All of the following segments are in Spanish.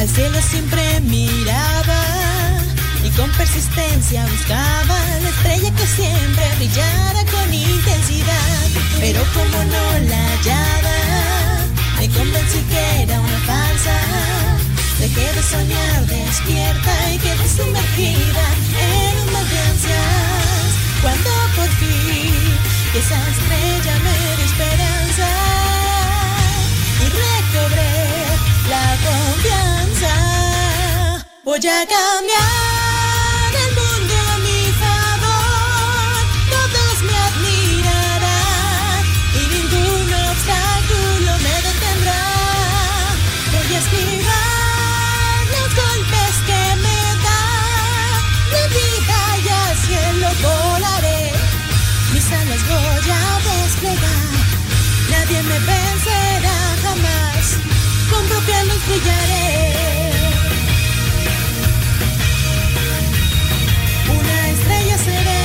Al cielo siempre miraba y con persistencia buscaba la estrella que siempre brillara con intensidad. Pero como no la hallaba, me convencí que era una farsa. Dejé de soñar despierta y quedé sumergida en un mar de ansias. Cuando por fin esa estrella me dio esperanza y recobré la confianza. Voy a cambiar el mundo a mi favor, todos me admirarán y ningún obstáculo me detendrá. Voy a esquivar los golpes que me da la vida y al cielo volaré. Mis alas voy a desplegar, nadie me vencerá jamás, con propia luz brillaré. Una estrella seré.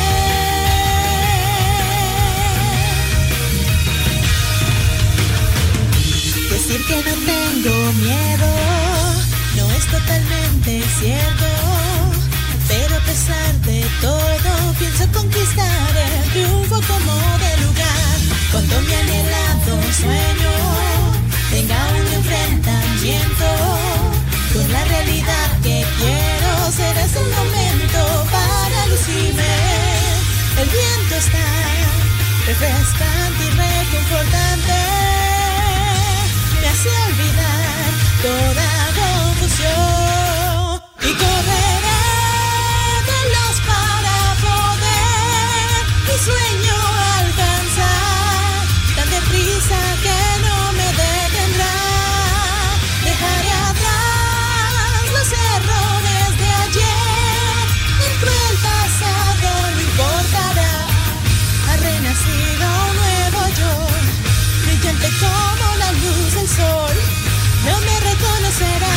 Decir que no tengo miedo no es totalmente cierto, pero a pesar de todo pienso conquistar el triunfo como de lugar. Cuando mi anhelado sueño tenga un enfrentamiento con la realidad que quiero, será ese el momento para lucirme. El viento está refrescante y reconfortante, me hace olvidar toda confusión y correré veloz para poder mi sueño alcanzar, tan deprisa que no me detendrá. Dejaré atrás los errores de ayer, el cruel pasado no importará. Ha renacido un nuevo yo, brillante como la luz del sol, no me reconocerá.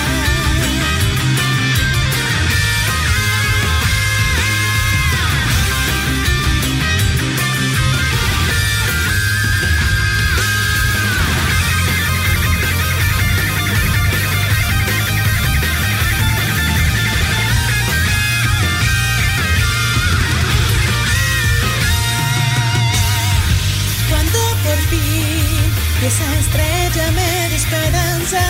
Cuando por fin esa estrella me dio esperanza,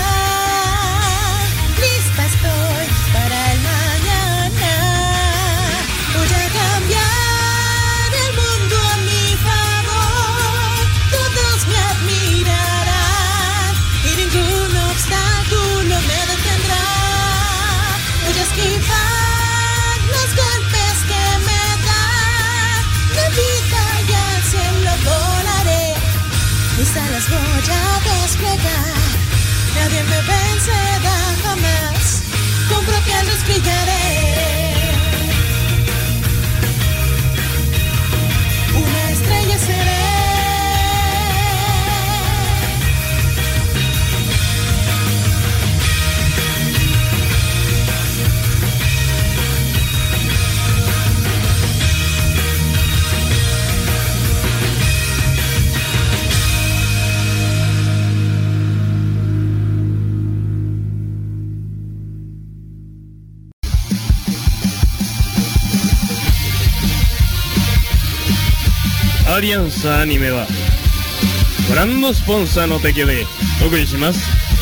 lista estoy para el mañana. Voy a cambiar el mundo a mi favor, todos me admirarán y ningún obstáculo me detendrá. Voy a esquivar los golpes que me da la vida y al cielo volaré. Mis alas voy a desplegar, nadie me vencerá jamás, con propia luz brillaré. Una estrella seré. アリアンスアニメはご覧のスポンサーの提供でお送りします。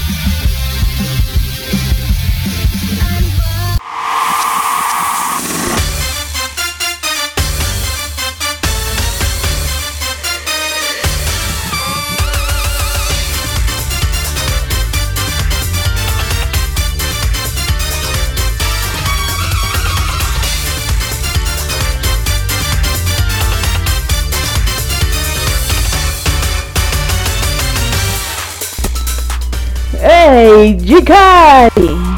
¡Hey, Jikai!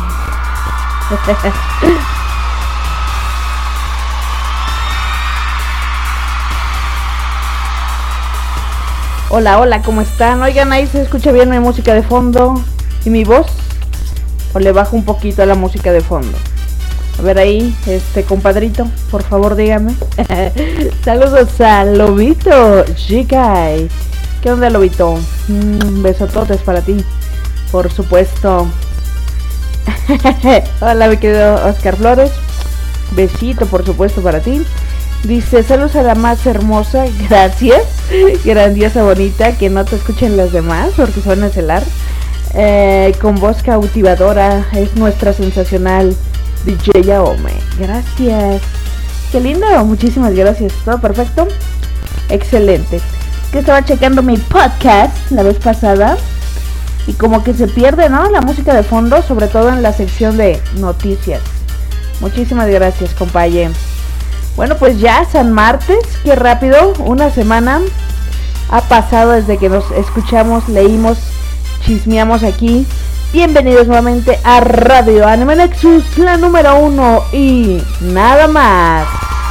Hola, hola, ¿cómo están? Oigan, ahí se escucha bien mi música de fondo y mi voz. ¿O le bajo un poquito a la música de fondo? A ver ahí, compadrito, por favor dígame. Saludos a Lobito, Jikai. ¿Qué onda, Lobito? Besototes para ti, por supuesto. Hola, mi querido Oscar Flores. Besito, por supuesto, para ti. Dice, saludos a la más hermosa, gracias. Grandiosa, bonita, que no te escuchen las demás porque se van a celar. Con voz cautivadora, es nuestra sensacional DJ Yaome. Gracias. Qué lindo, muchísimas gracias. Todo perfecto. Excelente. Que estaba checando mi podcast la vez pasada y como que se pierde, ¿no? La música de fondo, sobre todo en la sección de noticias. Muchísimas gracias, compañero. Bueno, pues ya San Martes, qué rápido, una semana ha pasado desde que nos escuchamos, leímos, chismeamos aquí. Bienvenidos nuevamente a Radio Anime Nexus, la número 1 y nada más.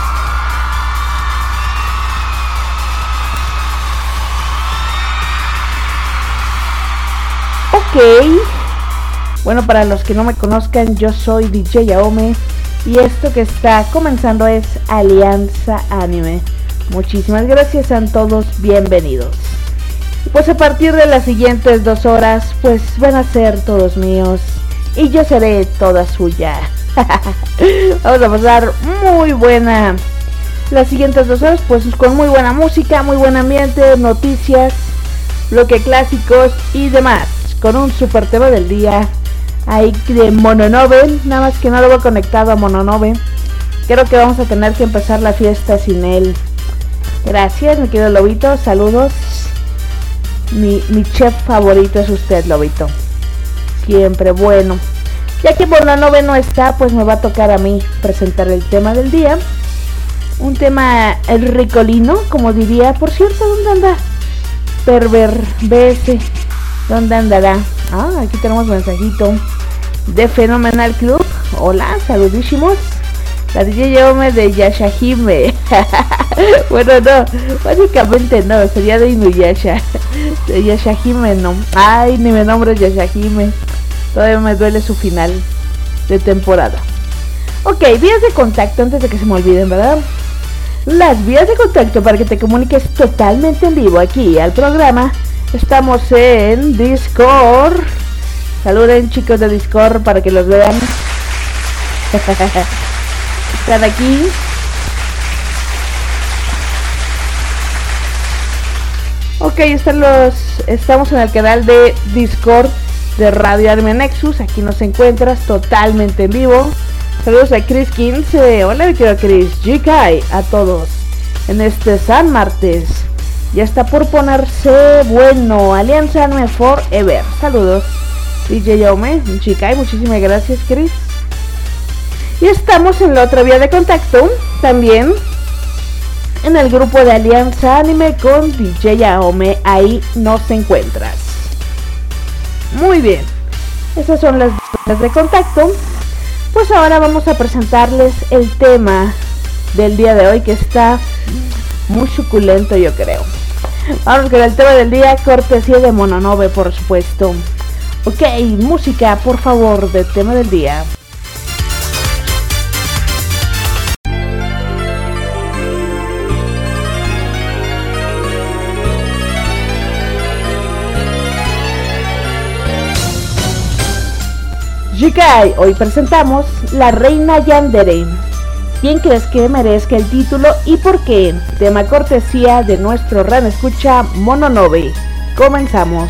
Ok, bueno, para los que no me conozcan, yo soy DJ Yaome y esto que está comenzando es Alianza Anime. Muchísimas gracias a todos, bienvenidos. Pues a partir de las siguientes 2 horas, pues van a ser todos míos y yo seré toda suya. Vamos a pasar muy buena las siguientes 2 horas, pues con muy buena música, muy buen ambiente, noticias, bloque clásicos y demás. Con un super tema del día ahí de Mononobe, nada más que no lo veo conectado a Mononobe. Creo que vamos a tener que empezar la fiesta sin él. Gracias, mi querido Lobito, saludos. Mi chef favorito es usted, Lobito. Siempre bueno. Ya que Mononobe no está, pues me va a tocar a mí presentar el tema del día. Un tema ricolino, como diría. Por cierto, ¿dónde anda? BS. ¿Dónde andará? Ah, aquí tenemos mensajito de Fenomenal Club. Hola, saludísimos. La DJ Yaome de Yashahime. Bueno, no, básicamente no, sería de Inuyasha. De Yashahime no. Ay, ni me nombres Yashahime. Todavía me duele su final de temporada. Ok, vías de contacto antes de que se me olviden, ¿verdad? Las vías de contacto para que te comuniques totalmente en vivo aquí al programa. Estamos en Discord. Saluden, chicos de Discord, para que los vean. Están aquí. Ok, estamos en el canal de Discord de Radio Anime Nexus. Aquí nos encuentras totalmente en vivo. Saludos a Chris 15. Hola, mi querido Chris. Jikai a todos en este San Martes. Ya está por ponerse bueno. Alianza Anime Forever. Saludos, DJ Yaome, Chikai, muchísimas gracias, Chris. Y estamos en la otra vía de contacto, también en el grupo de Alianza Anime con DJ Yaome. Ahí nos encuentras. Muy bien, esas son las vías de contacto. Pues ahora vamos a presentarles el tema del día de hoy, que está muy suculento, yo creo. Vamos con el tema del día, cortesía de Mononobe, por supuesto. Ok, música, por favor, del tema del día. Jikai, hoy presentamos La Reina Yandere. ¿Quién crees que merezca el título y por qué? Tema cortesía de nuestro gran escucha Mononobe. Comenzamos.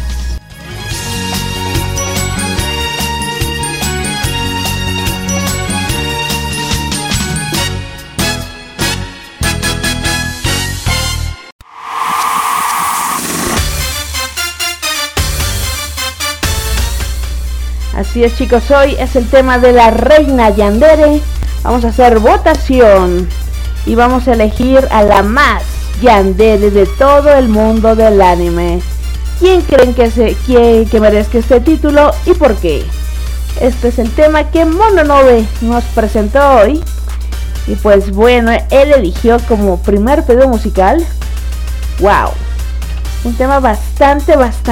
Así es, chicos, hoy es el tema de La Reina Yandere. Vamos a hacer votación y vamos a elegir a la más yandere de todo el mundo del anime. ¿Quién creen que merezca este título y por qué? Este es el tema que Mononobe nos presentó hoy. Y pues bueno, él eligió como primer pedido musical. ¡Wow! Un tema bastante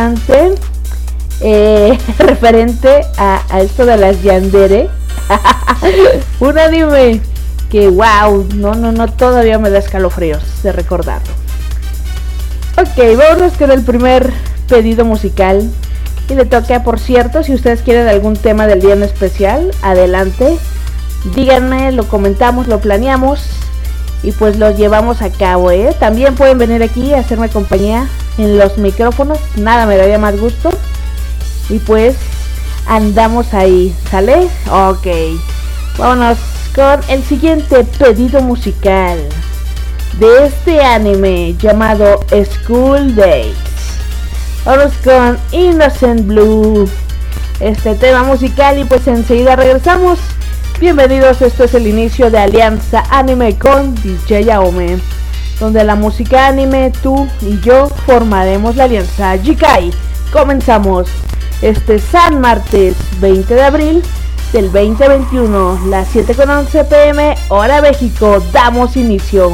referente a esto de las yandere. Un anime que wow, no, todavía me da escalofríos de recordarlo. Ok, vámonos con el primer pedido musical, y le toca. Por cierto, si ustedes quieren algún tema del día en especial, adelante, díganme, lo comentamos, lo planeamos y pues lo llevamos a cabo, También pueden venir aquí a hacerme compañía en los micrófonos, nada me daría más gusto. Y pues andamos ahí, ¿sale? Ok, vámonos con el siguiente pedido musical de este anime llamado School Days. Vamos con Innocent Blue, este tema musical, y pues enseguida regresamos. Bienvenidos, esto es el inicio de Alianza Anime con DJ Aome, donde la música anime, tú y yo formaremos la alianza Jikai. Comenzamos este San Martes 20 de abril del 2021, las 7:11 p.m. hora México. Damos inicio.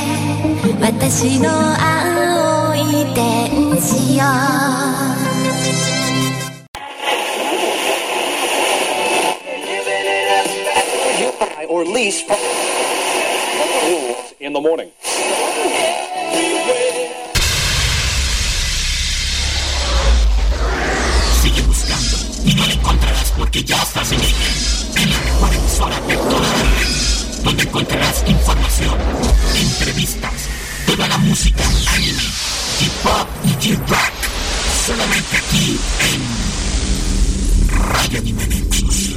私の青い天使よ release in the morning. Sigue buscando y no la encontrarás porque ya estás en ella. En la mejor emisora de toda la red, donde encontrarás información, entrevistas, toda la música, anime, K-pop y K-rock. Solamente aquí en Radio Anime Nexus.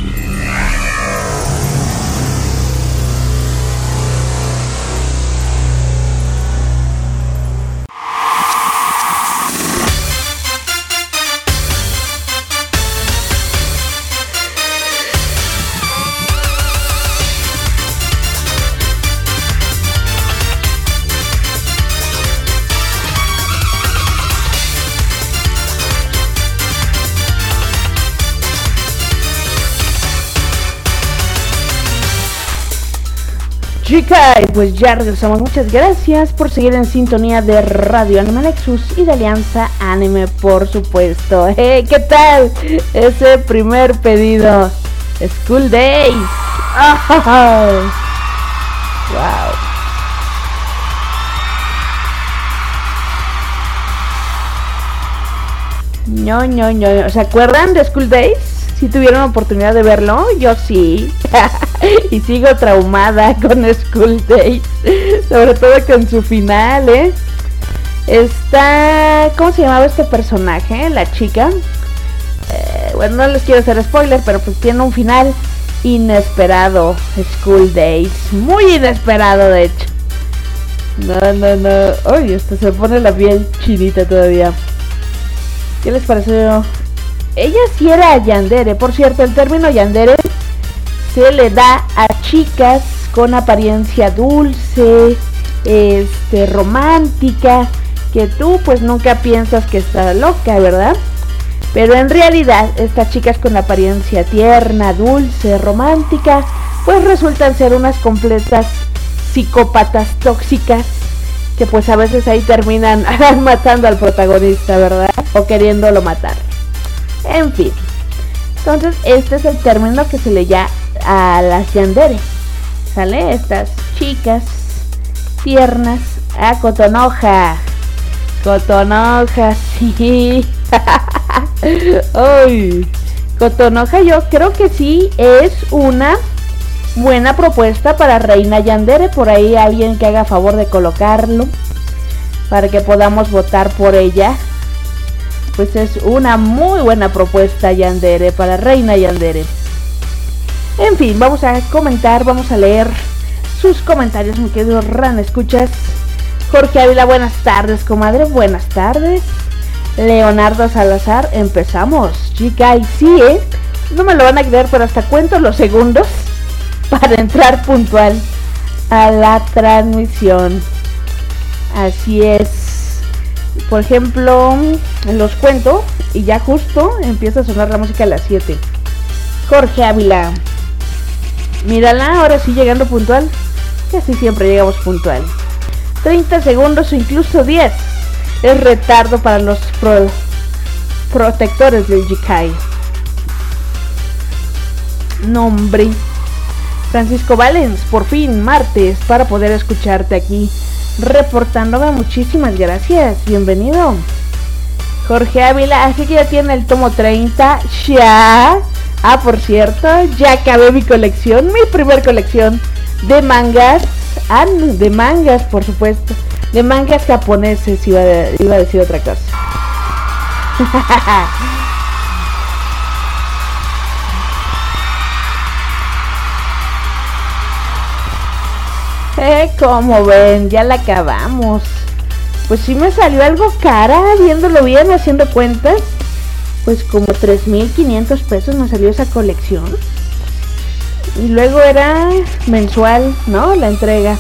Chicas, pues ya regresamos. Muchas gracias por seguir en sintonía de Radio Anime Nexus y de Alianza Anime, por supuesto. ¿Qué tal? Ese primer pedido, School Days. ¡Oh! Wow. No. ¿Se acuerdan de School Days? ¿Sí tuvieron oportunidad de verlo? Yo sí. Y sigo traumada con School Days, sobre todo con su final, ¿cómo se llamaba este personaje? La chica. Bueno, no les quiero hacer spoiler, pero pues tiene un final inesperado. School Days, muy inesperado de hecho. No. Uy, hasta se pone la piel chinita todavía. ¿Qué les pareció? Ella sí era yandere. Por cierto, el término yandere se le da a chicas con apariencia dulce, romántica, que tú pues nunca piensas que está loca, ¿verdad? Pero en realidad estas chicas con apariencia tierna, dulce, romántica, pues resultan ser unas completas psicópatas tóxicas, que pues a veces ahí terminan matando al protagonista, ¿verdad? O queriéndolo matar. En fin. Entonces este es el término que se le llama a las yandere, ¿sale? Estas chicas tiernas. Cotonoja, sí. Ay, Cotonoja yo creo que sí es una buena propuesta para Reina Yandere. Por ahí alguien que haga favor de colocarlo para que podamos votar por ella. Pues es una muy buena propuesta yandere para Reina Yandere. En fin, vamos a comentar, vamos a leer sus comentarios, mi querido Ran. ¿Escuchas? Jorge Ávila, buenas tardes, comadre. Buenas tardes. Leonardo Salazar, empezamos. Chica, y sí, no me lo van a creer, pero hasta cuento los segundos para entrar puntual a la transmisión. Así es. Por ejemplo, los cuento y ya justo empieza a sonar la música a las 7. Jorge Ávila, mírala, ahora sí llegando puntual. Casi siempre llegamos puntual. 30 segundos o incluso 10 es retardo para los protectores del Jikai. Nombre: Francisco Valens, por fin martes para poder escucharte aquí reportándome. Muchísimas gracias, bienvenido. Jorge Ávila, así que ya tiene el tomo 30, ya. Por cierto, ya acabé mi colección, mi primer colección de mangas. De mangas, por supuesto. De mangas japoneses, iba a decir otra cosa. Como ven, ya la acabamos. Pues sí me salió algo cara, viéndolo bien, haciendo cuentas. Pues como 3,500 pesos me salió esa colección. Y luego era mensual, ¿no? La entrega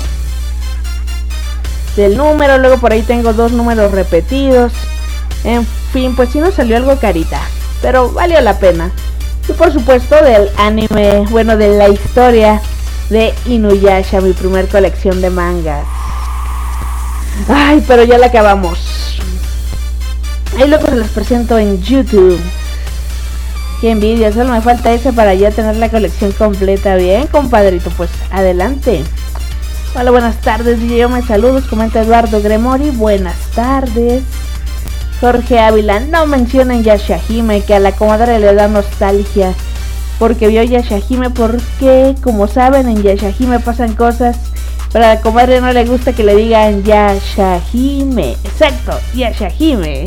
del número. Luego por ahí tengo 2 números repetidos. En fin, pues sí nos salió algo carita, pero valió la pena. Y por supuesto del anime, bueno, de la historia de Inuyasha, mi primer colección de mangas. Ay, pero ya la acabamos. Ahí luego se las presento en YouTube. Qué envidia, solo me falta ese para ya tener la colección completa. Bien, compadrito, pues adelante. Hola, buenas tardes, yo me saludos, comenta Eduardo Gremori, buenas tardes. Jorge Ávila, no mencionen Yashahime, que a la comadre le da nostalgia, porque vio Yashahime, porque como saben en Yashahime pasan cosas, pero a la comadre no le gusta que le digan Yashahime. Exacto, Yashahime.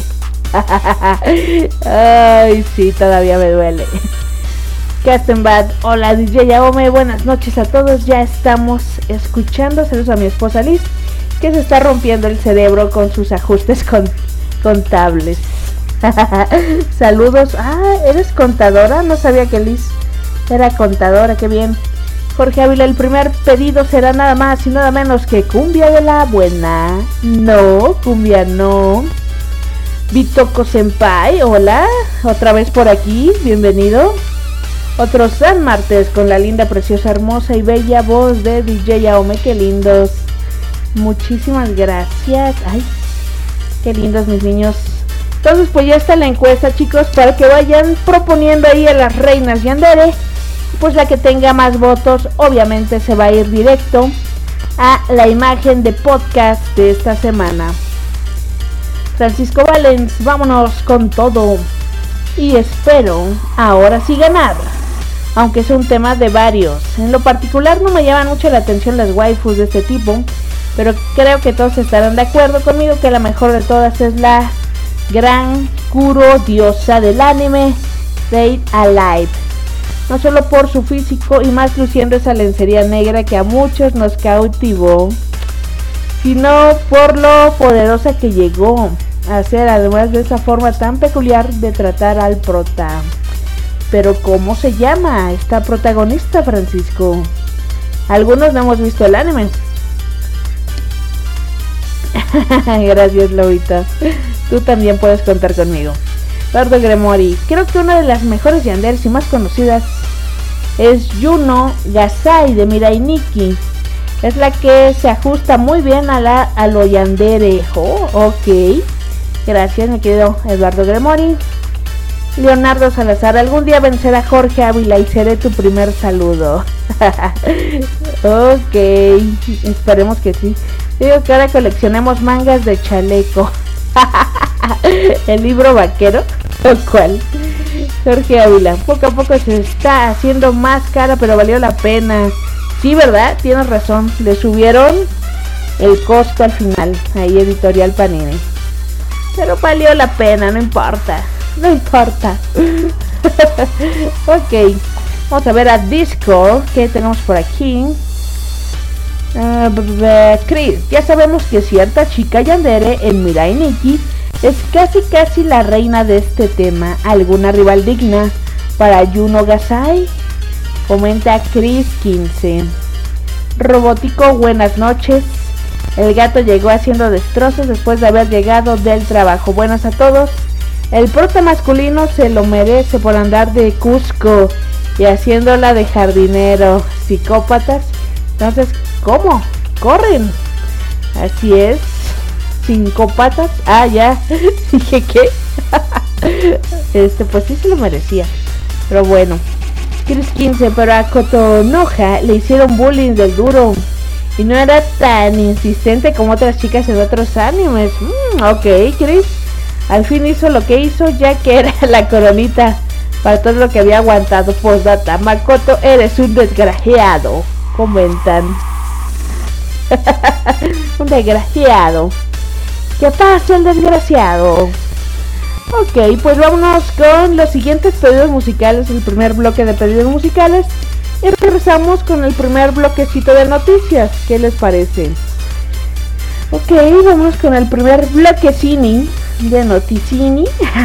Ay, sí, todavía me duele. Castenbad, hola DJ Yaome, buenas noches a todos. Ya estamos escuchando. Saludos a mi esposa Liz, que se está rompiendo el cerebro con sus ajustes contables. Saludos. ¿Eres contadora? No sabía que Liz era contadora, qué bien. Jorge Ávila, el primer pedido será nada más y nada menos que cumbia de la buena. No, cumbia no. Bitoko Senpai, hola, otra vez por aquí, bienvenido. Otro San Martes con la linda, preciosa, hermosa y bella voz de DJ Yaome, qué lindos. Muchísimas gracias. Ay, qué lindos mis niños. Entonces pues ya está la encuesta, chicos, para que vayan proponiendo ahí a las reinas Yandere. Pues la que tenga más votos obviamente se va a ir directo a la imagen de podcast de esta semana. Francisco Valens, vámonos con todo. Y espero ahora sí ganar, aunque es un tema de varios. En lo particular no me llaman mucho la atención las waifus de este tipo, pero creo que todos estarán de acuerdo conmigo que la mejor de todas es la gran Kuro, diosa del anime, Fate Alive. No solo por su físico y más luciendo esa lencería negra que a muchos nos cautivó, sino por lo poderosa que llegó a ser, además de esa forma tan peculiar de tratar al prota. Pero ¿cómo se llama esta protagonista, Francisco? Algunos no hemos visto el anime. Gracias, Lobita. Tú también puedes contar conmigo. Eduardo Gremori, creo que una de las mejores yanderes y más conocidas es Yuno Gasai de Mirai Nikki. Es la que se ajusta muy bien a lo yandere. Oh, ok. Gracias, mi querido Eduardo Gremori. Leonardo Salazar, algún día vencerá a Jorge Ávila y seré tu primer saludo. Ok, esperemos que sí. Digo que ahora coleccionemos mangas de chaleco. ¿El libro vaquero? ¿O cuál? Jorge Ávila, poco a poco se está haciendo más cara, pero valió la pena. Sí, ¿verdad? Tienes razón, le subieron el costo al final. Ahí Editorial Panini. Pero valió la pena, no importa. No importa. Ok, vamos a ver a Discord. ¿Qué tenemos por aquí? Chris, ya sabemos que cierta chica yandere en Mirai Nikki es casi la reina de este tema. ¿Alguna rival digna para Yuno Gasai? Comenta Chris 15. Robótico, buenas noches. El gato llegó haciendo destrozos después de haber llegado del trabajo. Buenas a todos. El prota masculino se lo merece por andar de Cusco y haciéndola de jardinero. Psicópatas. Entonces, ¿cómo? ¿Corren? Así es. ¿Psicópatas? Ya. Dije, ¿qué? Pues sí se lo merecía. Pero bueno. Chris 15, pero a Kotonoha le hicieron bullying del duro. Y no era tan insistente como otras chicas en otros animes. Ok, Chris. Al fin hizo lo que hizo, ya que era la coronita para todo lo que había aguantado. Postdata, Makoto, eres un desgraciado. Comentan. Un desgraciado. ¿Qué pasa, el desgraciado? Ok, pues vámonos con los siguientes pedidos musicales. El primer bloque de pedidos musicales. Y regresamos con el primer bloquecito de noticias. ¿Qué les parece? Ok, vamos con el primer bloquecini de noticini.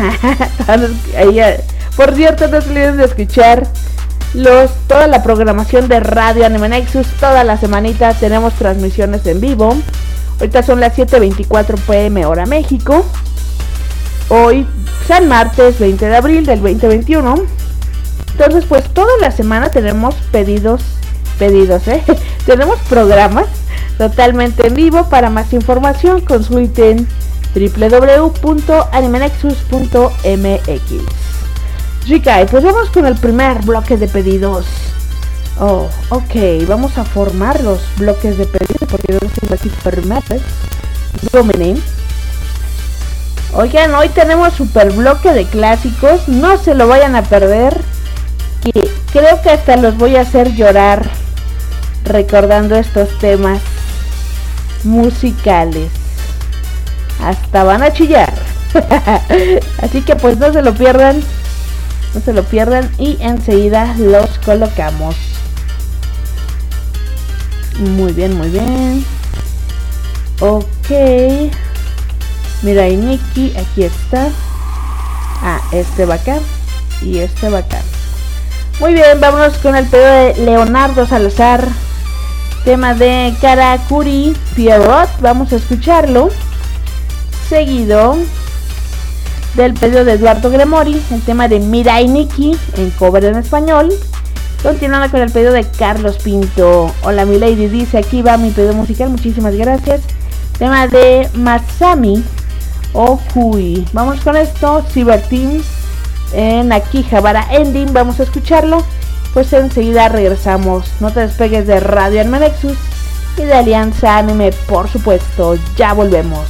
Por cierto, no se olviden de escuchar toda la programación de Radio Anime Nexus. Toda la semanita tenemos transmisiones en vivo. Ahorita son las 7:24 p.m. hora México. Hoy, San Martes 20 de abril del 2021. Entonces, pues toda la semana tenemos pedidos, tenemos programas totalmente en vivo. Para más información consulten www.animenexus.mx. Rica, y pues vamos con el primer bloque de pedidos. Oh, ok, vamos a formar los bloques de pedidos porque yo los tengo aquí formados. Oigan, hoy tenemos super bloque de clásicos, no se lo vayan a perder, que creo que hasta los voy a hacer llorar recordando estos temas musicales. Hasta van a chillar. Así que pues no se lo pierdan. No se lo pierdan y enseguida los colocamos. Muy bien, muy bien. Ok. Mira, y Nikki, aquí está. Ah, este va acá. Y este va acá. Muy bien, vámonos con el pedido de Leonardo Salazar. Tema de Karakuri Pierrot. Vamos a escucharlo. Seguido del pedido de Eduardo Gremori, el tema de Mirai Nikki, en cover en español. Continuando con el pedido de Carlos Pinto. Hola mi lady, dice, aquí va mi pedido musical, muchísimas gracias. Tema de Masami Okui. Vamos con esto, Cyber Team en Akihabara Ending, vamos a escucharlo. Pues enseguida regresamos. No te despegues de Radio Anime Nexus y de Alianza Anime, por supuesto. Ya volvemos.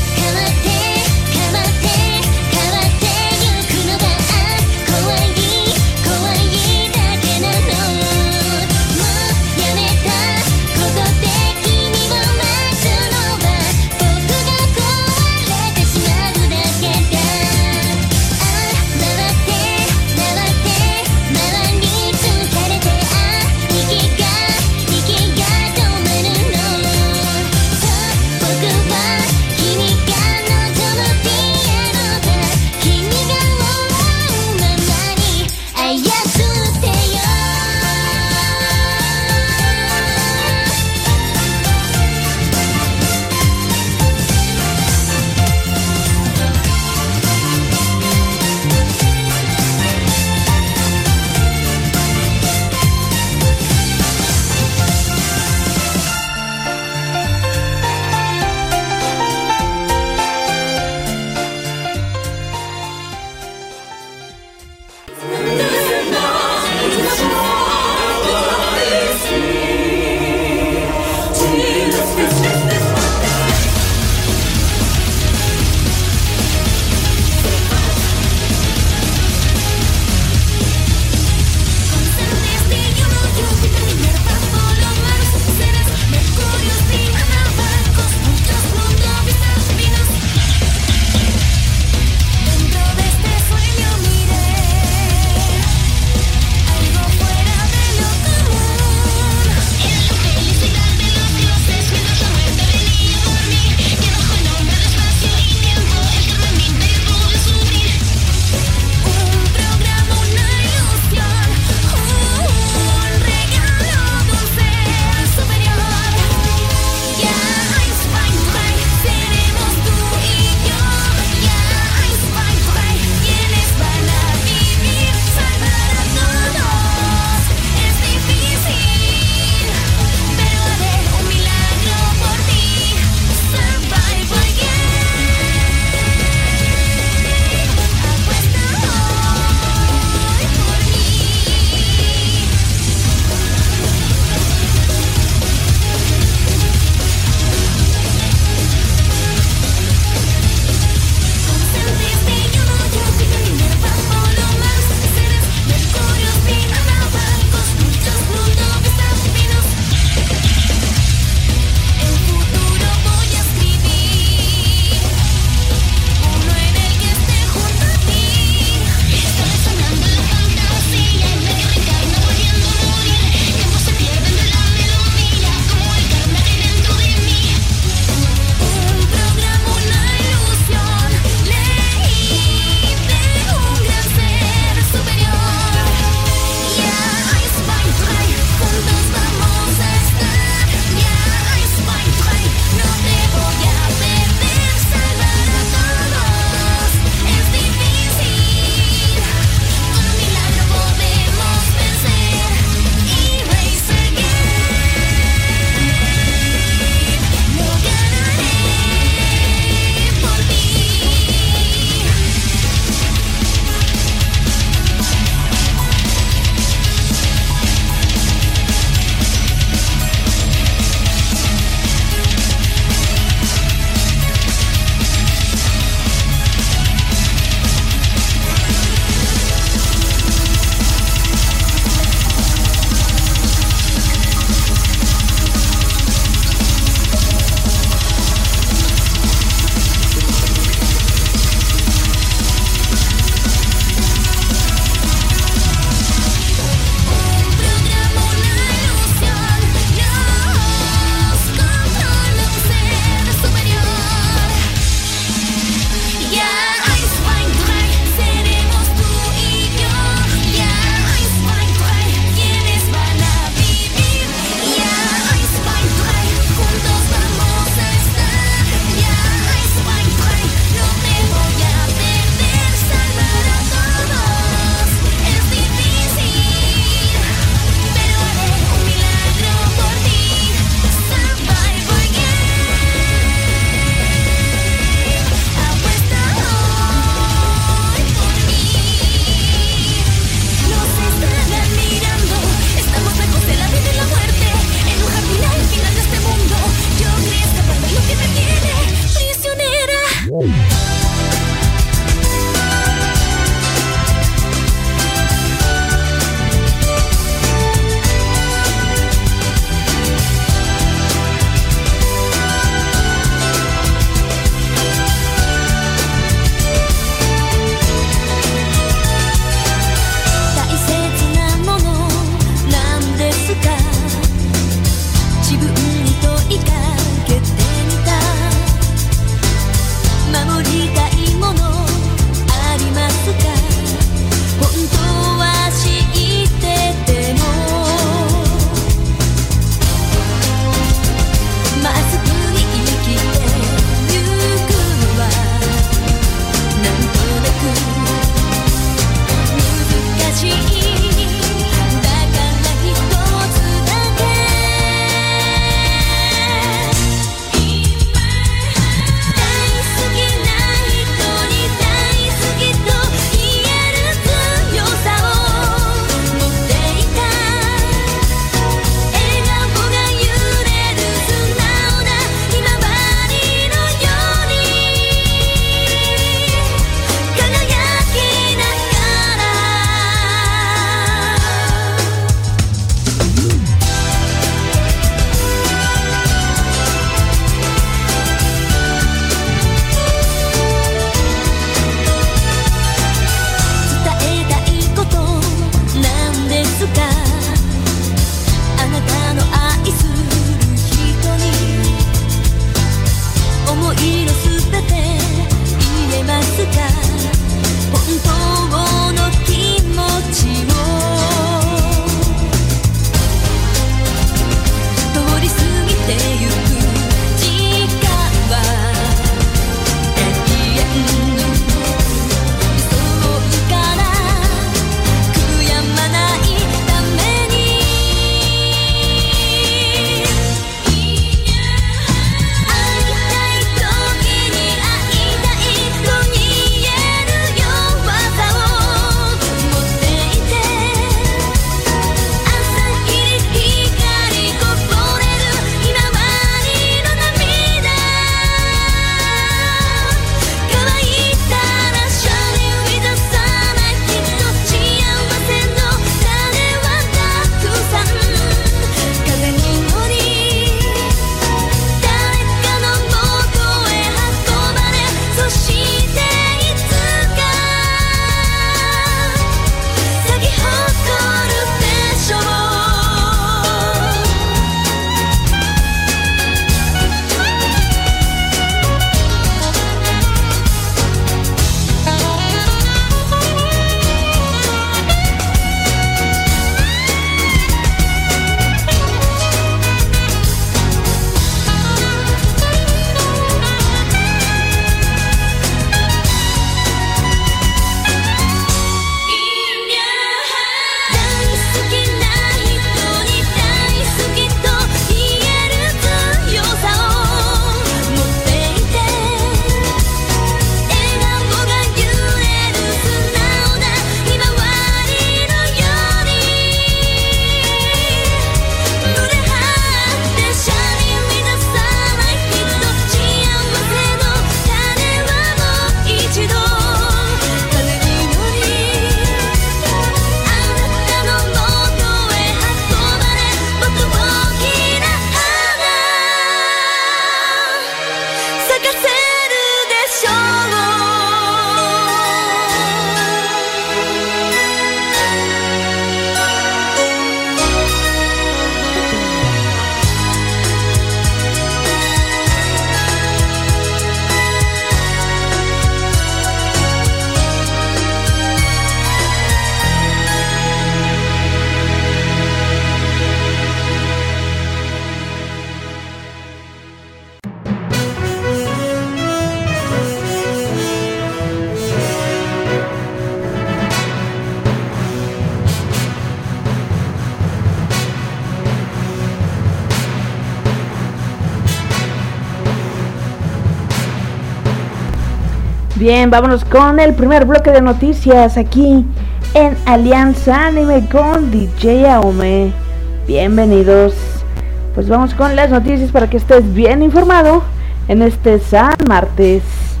Bien, vámonos con el primer bloque de noticias aquí en Alianza Anime con DJ Aome. Bienvenidos. Pues vamos con las noticias para que estés bien informado en este San Martes.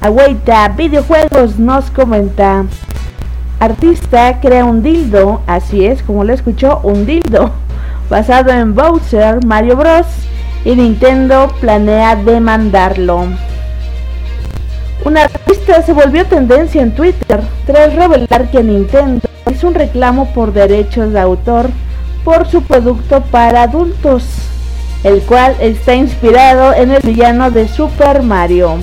Agüita Videojuegos nos comenta: artista crea un dildo, así es como lo escuchó, un dildo, basado en Bowser, Mario Bros. Y Nintendo planea demandarlo. Un artista se volvió tendencia en Twitter tras revelar que Nintendo hizo un reclamo por derechos de autor por su producto para adultos, el cual está inspirado en el villano de Super Mario.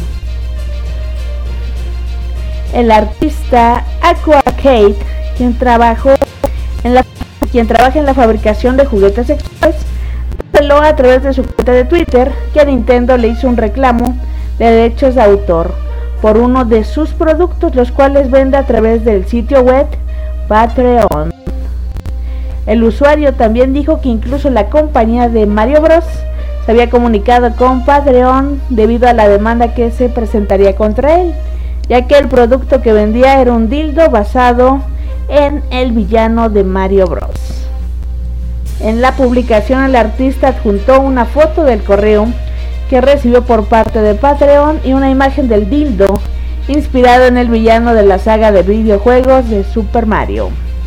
El artista Aquarcade, quien trabaja en la fabricación de juguetes sexuales, reveló a través de su cuenta de Twitter que Nintendo le hizo un reclamo de derechos de autor por uno de sus productos, los cuales vende a través del sitio web Patreon. El usuario también dijo que incluso la compañía de Mario Bros. Se había comunicado con Patreon debido a la demanda que se presentaría contra él, ya que el producto que vendía era un dildo basado en el villano de Mario Bros. En la publicación, el artista adjuntó una foto del correo que recibió por parte de Patreon y una imagen del dildo inspirado en el villano de la saga de videojuegos de Super Mario.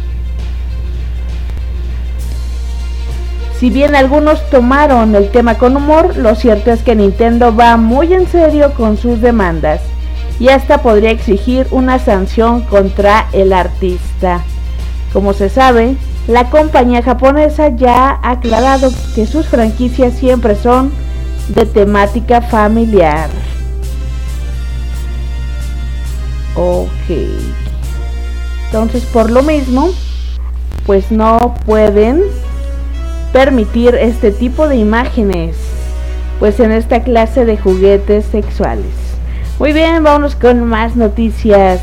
Si bien algunos tomaron el tema con humor, lo cierto es que Nintendo va muy en serio con sus demandas y hasta podría exigir una sanción contra el artista. Como se sabe, la compañía japonesa ya ha aclarado que sus franquicias siempre son de temática familiar. Ok. Entonces, por lo mismo, pues no pueden permitir este tipo de imágenes, pues en esta clase de juguetes sexuales. Muy bien, vámonos con más noticias.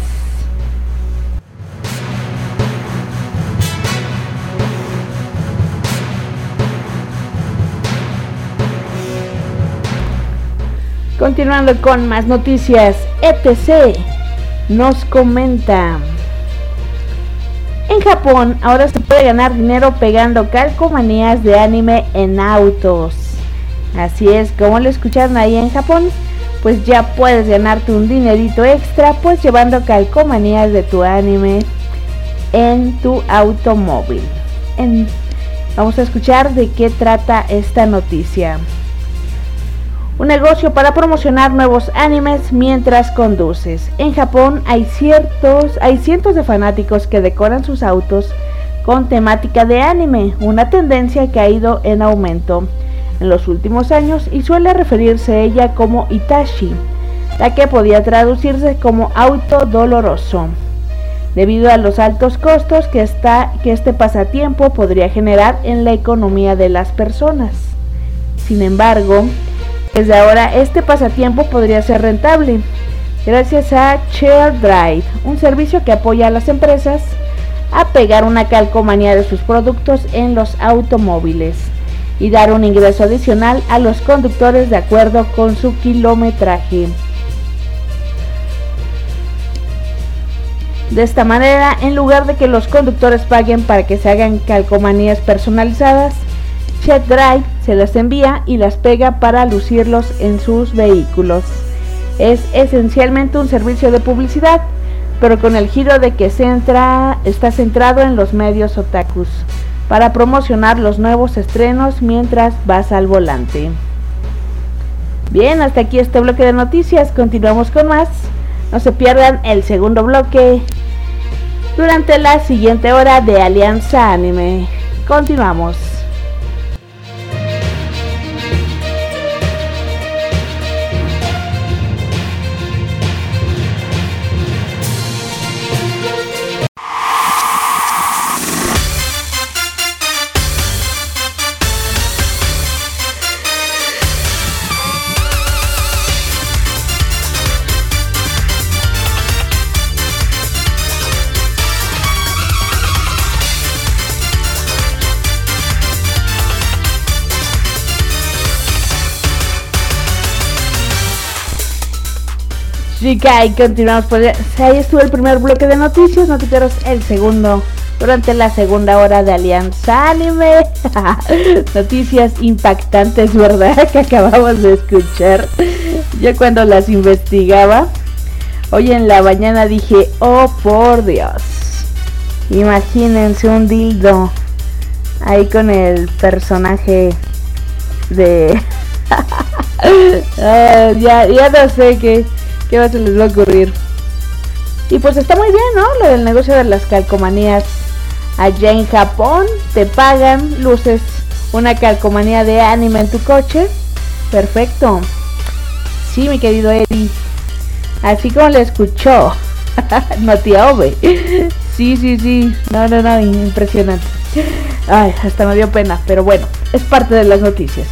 Continuando con más noticias, ETC nos comenta: en Japón ahora se puede ganar dinero pegando calcomanías de anime en autos. Así es, como lo escucharon ahí en Japón, pues ya puedes ganarte un dinerito extra pues llevando calcomanías de tu anime en tu automóvil. Vamos a escuchar de qué trata esta noticia. Un negocio para promocionar nuevos animes mientras conduces. En Japón hay cientos de fanáticos que decoran sus autos con temática de anime, una tendencia que ha ido en aumento en los últimos años y suele referirse a ella como Itachi, la que podía traducirse como auto doloroso, debido a los altos costos que este pasatiempo podría generar en la economía de las personas. Sin embargo, desde ahora este pasatiempo podría ser rentable gracias a Share Drive, un servicio que apoya a las empresas a pegar una calcomanía de sus productos en los automóviles y dar un ingreso adicional a los conductores de acuerdo con su kilometraje. De esta manera, en lugar de que los conductores paguen para que se hagan calcomanías personalizadas, Share Drive se las envía y las pega para lucirlos en sus vehículos. Es esencialmente un servicio de publicidad, pero con el giro de que está centrado en los medios otakus, para promocionar los nuevos estrenos mientras vas al volante. Bien, hasta aquí este bloque de noticias, continuamos con más. No se pierdan el segundo bloque durante la siguiente hora de Alianza Anime. Continuamos. Chica, y continuamos, pues ahí estuvo el primer bloque de noticias, no te pierdas el segundo, durante la segunda hora de Alianza Anime. Noticias impactantes, ¿verdad? Que acabamos de escuchar. Yo cuando las investigaba, Hoy en la mañana dije, oh por Dios. Imagínense un dildo ahí con el personaje de... ya no sé qué se les va a ocurrir. Y pues está muy bien, ¿no? Lo del negocio de las calcomanías. Allá en Japón te pagan, luces una calcomanía de anime en tu coche. Perfecto. Sí, mi querido Eddie. Así como le escuchó. No tía Ove. Sí. No, impresionante. Ay, hasta me dio pena, pero bueno, es parte de las noticias.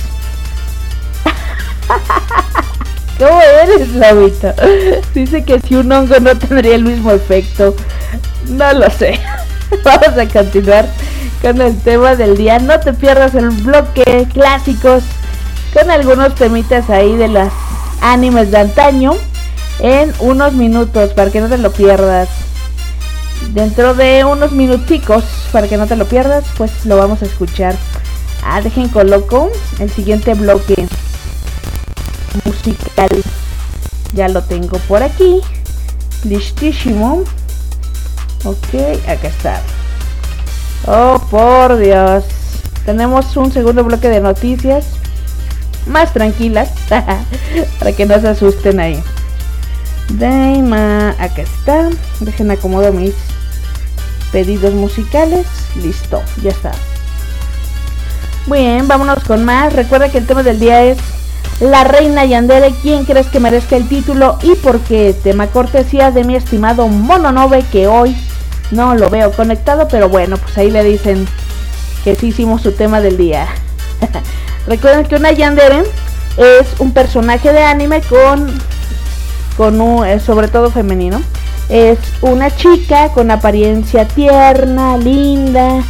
¿Cómo eres, Lobito? Dice que si un hongo no tendría el mismo efecto. No lo sé. Vamos a continuar con el tema del día. No te pierdas el bloque clásicos con algunos temitas ahí de las animes de antaño en unos minutos, para que no te lo pierdas. Dentro de unos minuticos, para que no te lo pierdas, pues lo vamos a escuchar. Dejen coloco el siguiente bloque musical. Ya lo tengo por aquí. Listísimo. Ok, acá está. Oh, por Dios. Tenemos un segundo bloque de noticias más tranquilas para que no se asusten ahí. Daima, acá está. Dejen acomodar mis pedidos musicales. Listo, ya está. Muy bien, vámonos con más. Recuerda que el tema del día es la reina Yandere. ¿Quién crees que merezca el título y por qué? Tema cortesía de mi estimado Mononobe, que hoy no lo veo conectado, pero bueno, pues ahí le dicen que sí hicimos su tema del día. Recuerden que una Yandere es un personaje de anime con un, sobre todo femenino. Es una chica con apariencia tierna, linda,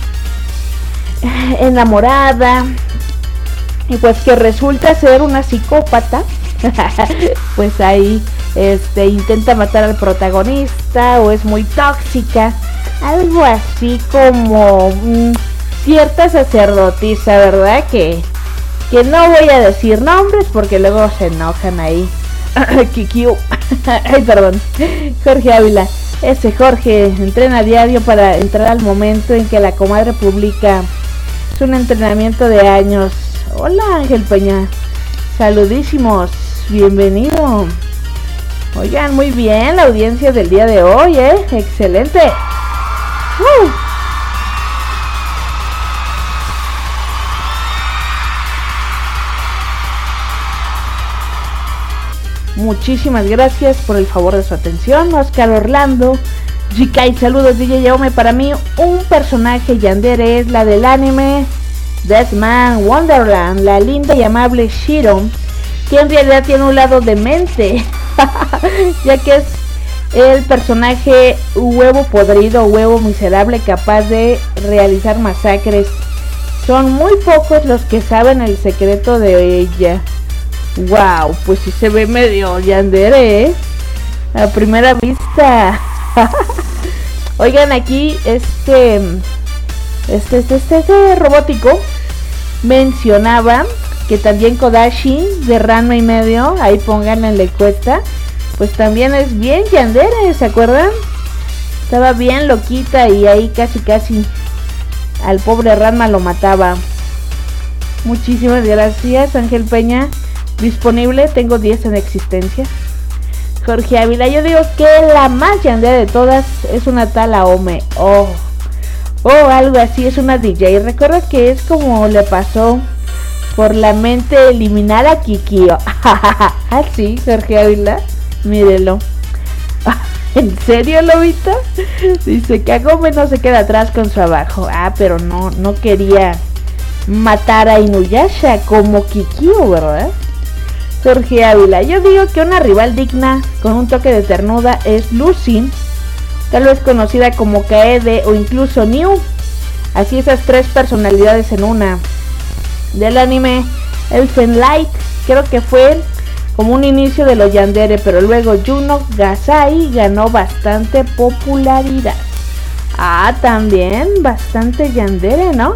enamorada, y pues que resulta ser una psicópata. Pues ahí intenta matar al protagonista, o es muy tóxica, algo así como cierta sacerdotisa, ¿verdad? Que no voy a decir nombres porque luego se enojan ahí. Kikyu. Ay, perdón. Jorge Ávila. Ese Jorge entrena a diario para entrar al momento en que la comadre publica. Es un entrenamiento de años. Hola, Ángel Peña. Saludísimos. Bienvenido. Oigan, muy bien la audiencia del día de hoy, excelente. Muchísimas gracias por el favor de su atención. Oscar Orlando, Jikai, saludos DJ Yaume. Para mí un personaje yandere es la del anime Deathman Wonderland, la linda y amable Shiro, que en realidad tiene un lado demente, ya que es el personaje huevo podrido, huevo miserable, capaz de realizar masacres. Son muy pocos los que saben el secreto de ella. Wow, pues sí se ve medio yandere, a primera vista. Oigan, aquí este robótico mencionaba que también Kodashi de Ranma y medio, ahí pónganle en la encuesta, pues también es bien yandere, ¿se acuerdan? Estaba bien loquita y ahí casi al pobre Ranma lo mataba. Muchísimas gracias, Ángel Peña. Disponible, tengo 10 en existencia. Jorge Ávila, yo digo que la más yandere de todas es una tal Aome. Algo así, es una DJ. Recuerda que es como le pasó por la mente eliminar a Kikyo. Así, Jorge Ávila, mírelo. ¿En serio, Lobito? Dice que Agome no se queda atrás con su abajo. Pero no quería matar a Inuyasha como Kikyo, ¿verdad? Jorge Ávila, yo digo que una rival digna con un toque de ternura es Lucy, tal vez conocida como Kaede o incluso New. Así, esas tres personalidades en una. Del anime Elfen Light, creo que fue como un inicio de lo yandere, pero luego Juno Gasai ganó bastante popularidad. También bastante yandere, ¿no?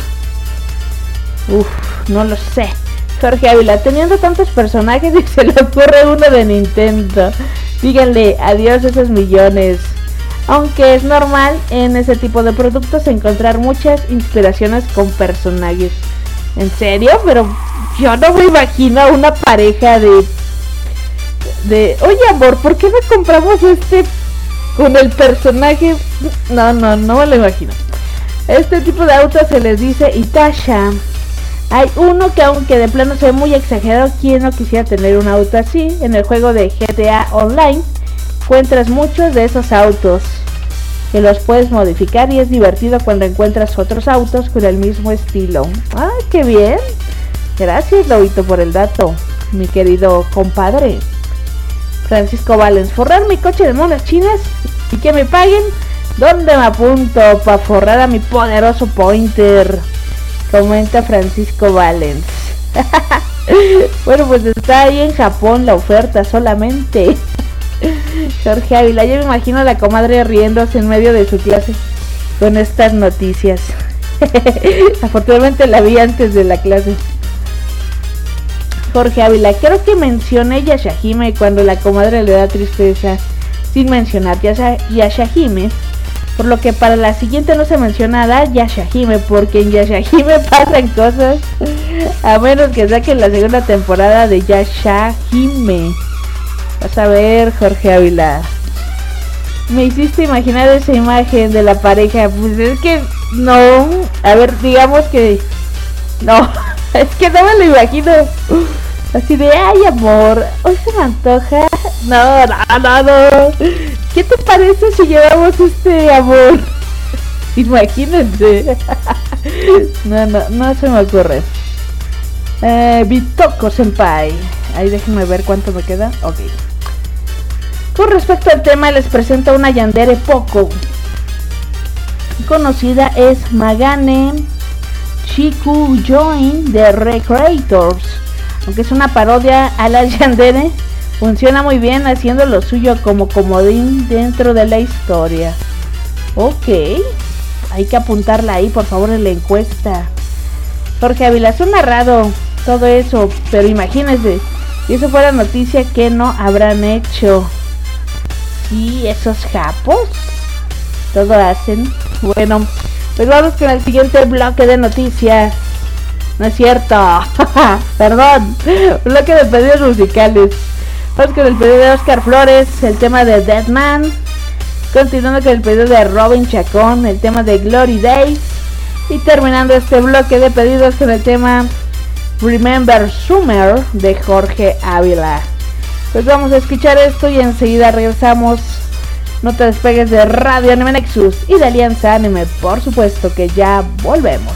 No lo sé. Jorge Ávila, teniendo tantos personajes y se le ocurre uno de Nintendo. Díganle adiós a esos millones. Aunque es normal en ese tipo de productos encontrar muchas inspiraciones con personajes. ¿En serio? Pero yo no me imagino a una pareja de oye amor, ¿por qué no compramos con el personaje? No me lo imagino. Este tipo de autos se les dice Itasha. Hay uno que aunque de plano se ve muy exagerado, ¿quién no quisiera tener un auto así? En el juego de GTA Online encuentras muchos de esos autos que los puedes modificar y es divertido cuando encuentras otros autos con el mismo estilo. ¡Ah, qué bien! Gracias, Lobito, por el dato, mi querido compadre. Francisco Valens, forrar mi coche de monas chinas y que me paguen. ¿Dónde me apunto para forrar a mi poderoso Pointer? Comenta Francisco Valens. Bueno, pues está ahí en Japón la oferta solamente. Jorge Ávila, yo me imagino a la comadre riéndose en medio de su clase con estas noticias. Afortunadamente la vi antes de la clase. Jorge Ávila, creo que mencioné Yashahime cuando la comadre le da tristeza sin mencionar Yashahime, por lo que para la siguiente no se mencionará Yashahime, porque en Yashahime pasan cosas, a menos que saquen la segunda temporada de Yashahime. Vas a ver, Jorge Ávila. Me hiciste imaginar esa imagen de la pareja. Pues es que no. A ver, digamos que no. Es que no me lo imagino así de, ay amor, hoy se me antoja. No. ¿Qué te parece si llevamos amor? Imagínense. No se me ocurre. Bitoko Senpai. Ahí déjenme ver cuánto me queda. Ok. Con respecto al tema, les presento una yandere poco conocida, es Magane Chiku Join de Recreators. Aunque es una parodia a la yandere, funciona muy bien haciendo lo suyo como comodín dentro de la historia. Ok, hay que apuntarla ahí por favor en la encuesta. Jorge Ávila, suena raro todo eso, pero imagínense, si eso fuera noticia, ¿qué no habrán hecho? Sí, esos japos todo hacen. Bueno, pues vamos con el siguiente bloque de noticias. No es cierto. Perdón. Bloque de pedidos musicales. Vamos con el pedido de Oscar Flores, el tema de Deadman. Continuando con el pedido de Robin Chacón, el tema de Glory Days. Y terminando este bloque de pedidos con el tema Remember Summer de Jorge Ávila. Pues vamos a escuchar esto y enseguida regresamos. No te despegues de Radio Anime Nexus y de Alianza Anime, por supuesto que ya volvemos.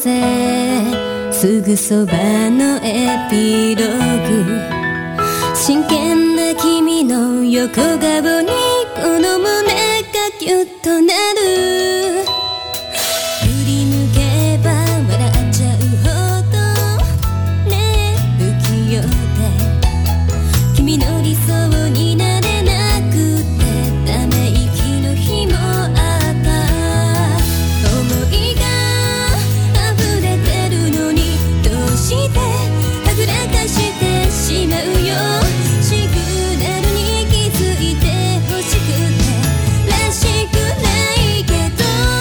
せすぐそばのエピローグ真剣な君の横顔にこの胸がギュッとなる振り向けば笑っちゃうほどね不器用で君の理想になれなくてため息の日もあった思いが溢れてるのにどうしてはぐらかしてしまうよシグナルに気づいてほしくてらしくないけど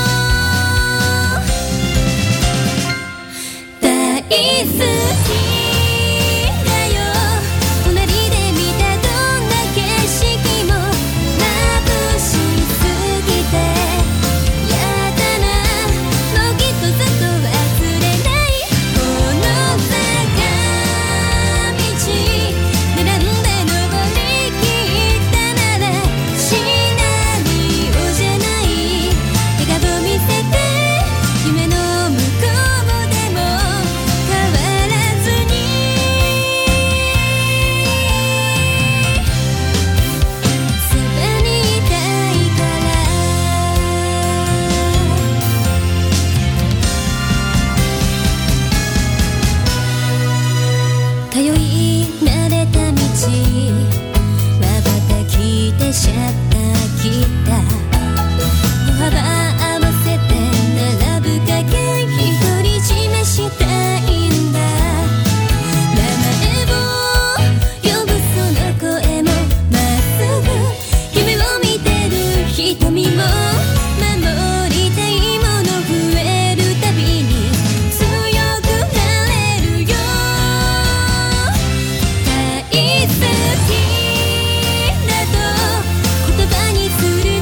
大好きだよ隣で見たどんな景色も眩しすぎてやだなもうきっとずっと忘れないこの坂道並んで登りきったならシナリオじゃない笑顔見せて夢の向こうでも変わらずにそばにいたいから通い慣れた道瞬きでシャッター切った歩幅合わせて並ぶ影独り占めしたいんだ名前を呼ぶその声もまっすぐ夢を見てる瞳も守りたいもの増えるたびに強くなれるよ大好きだと言葉にするの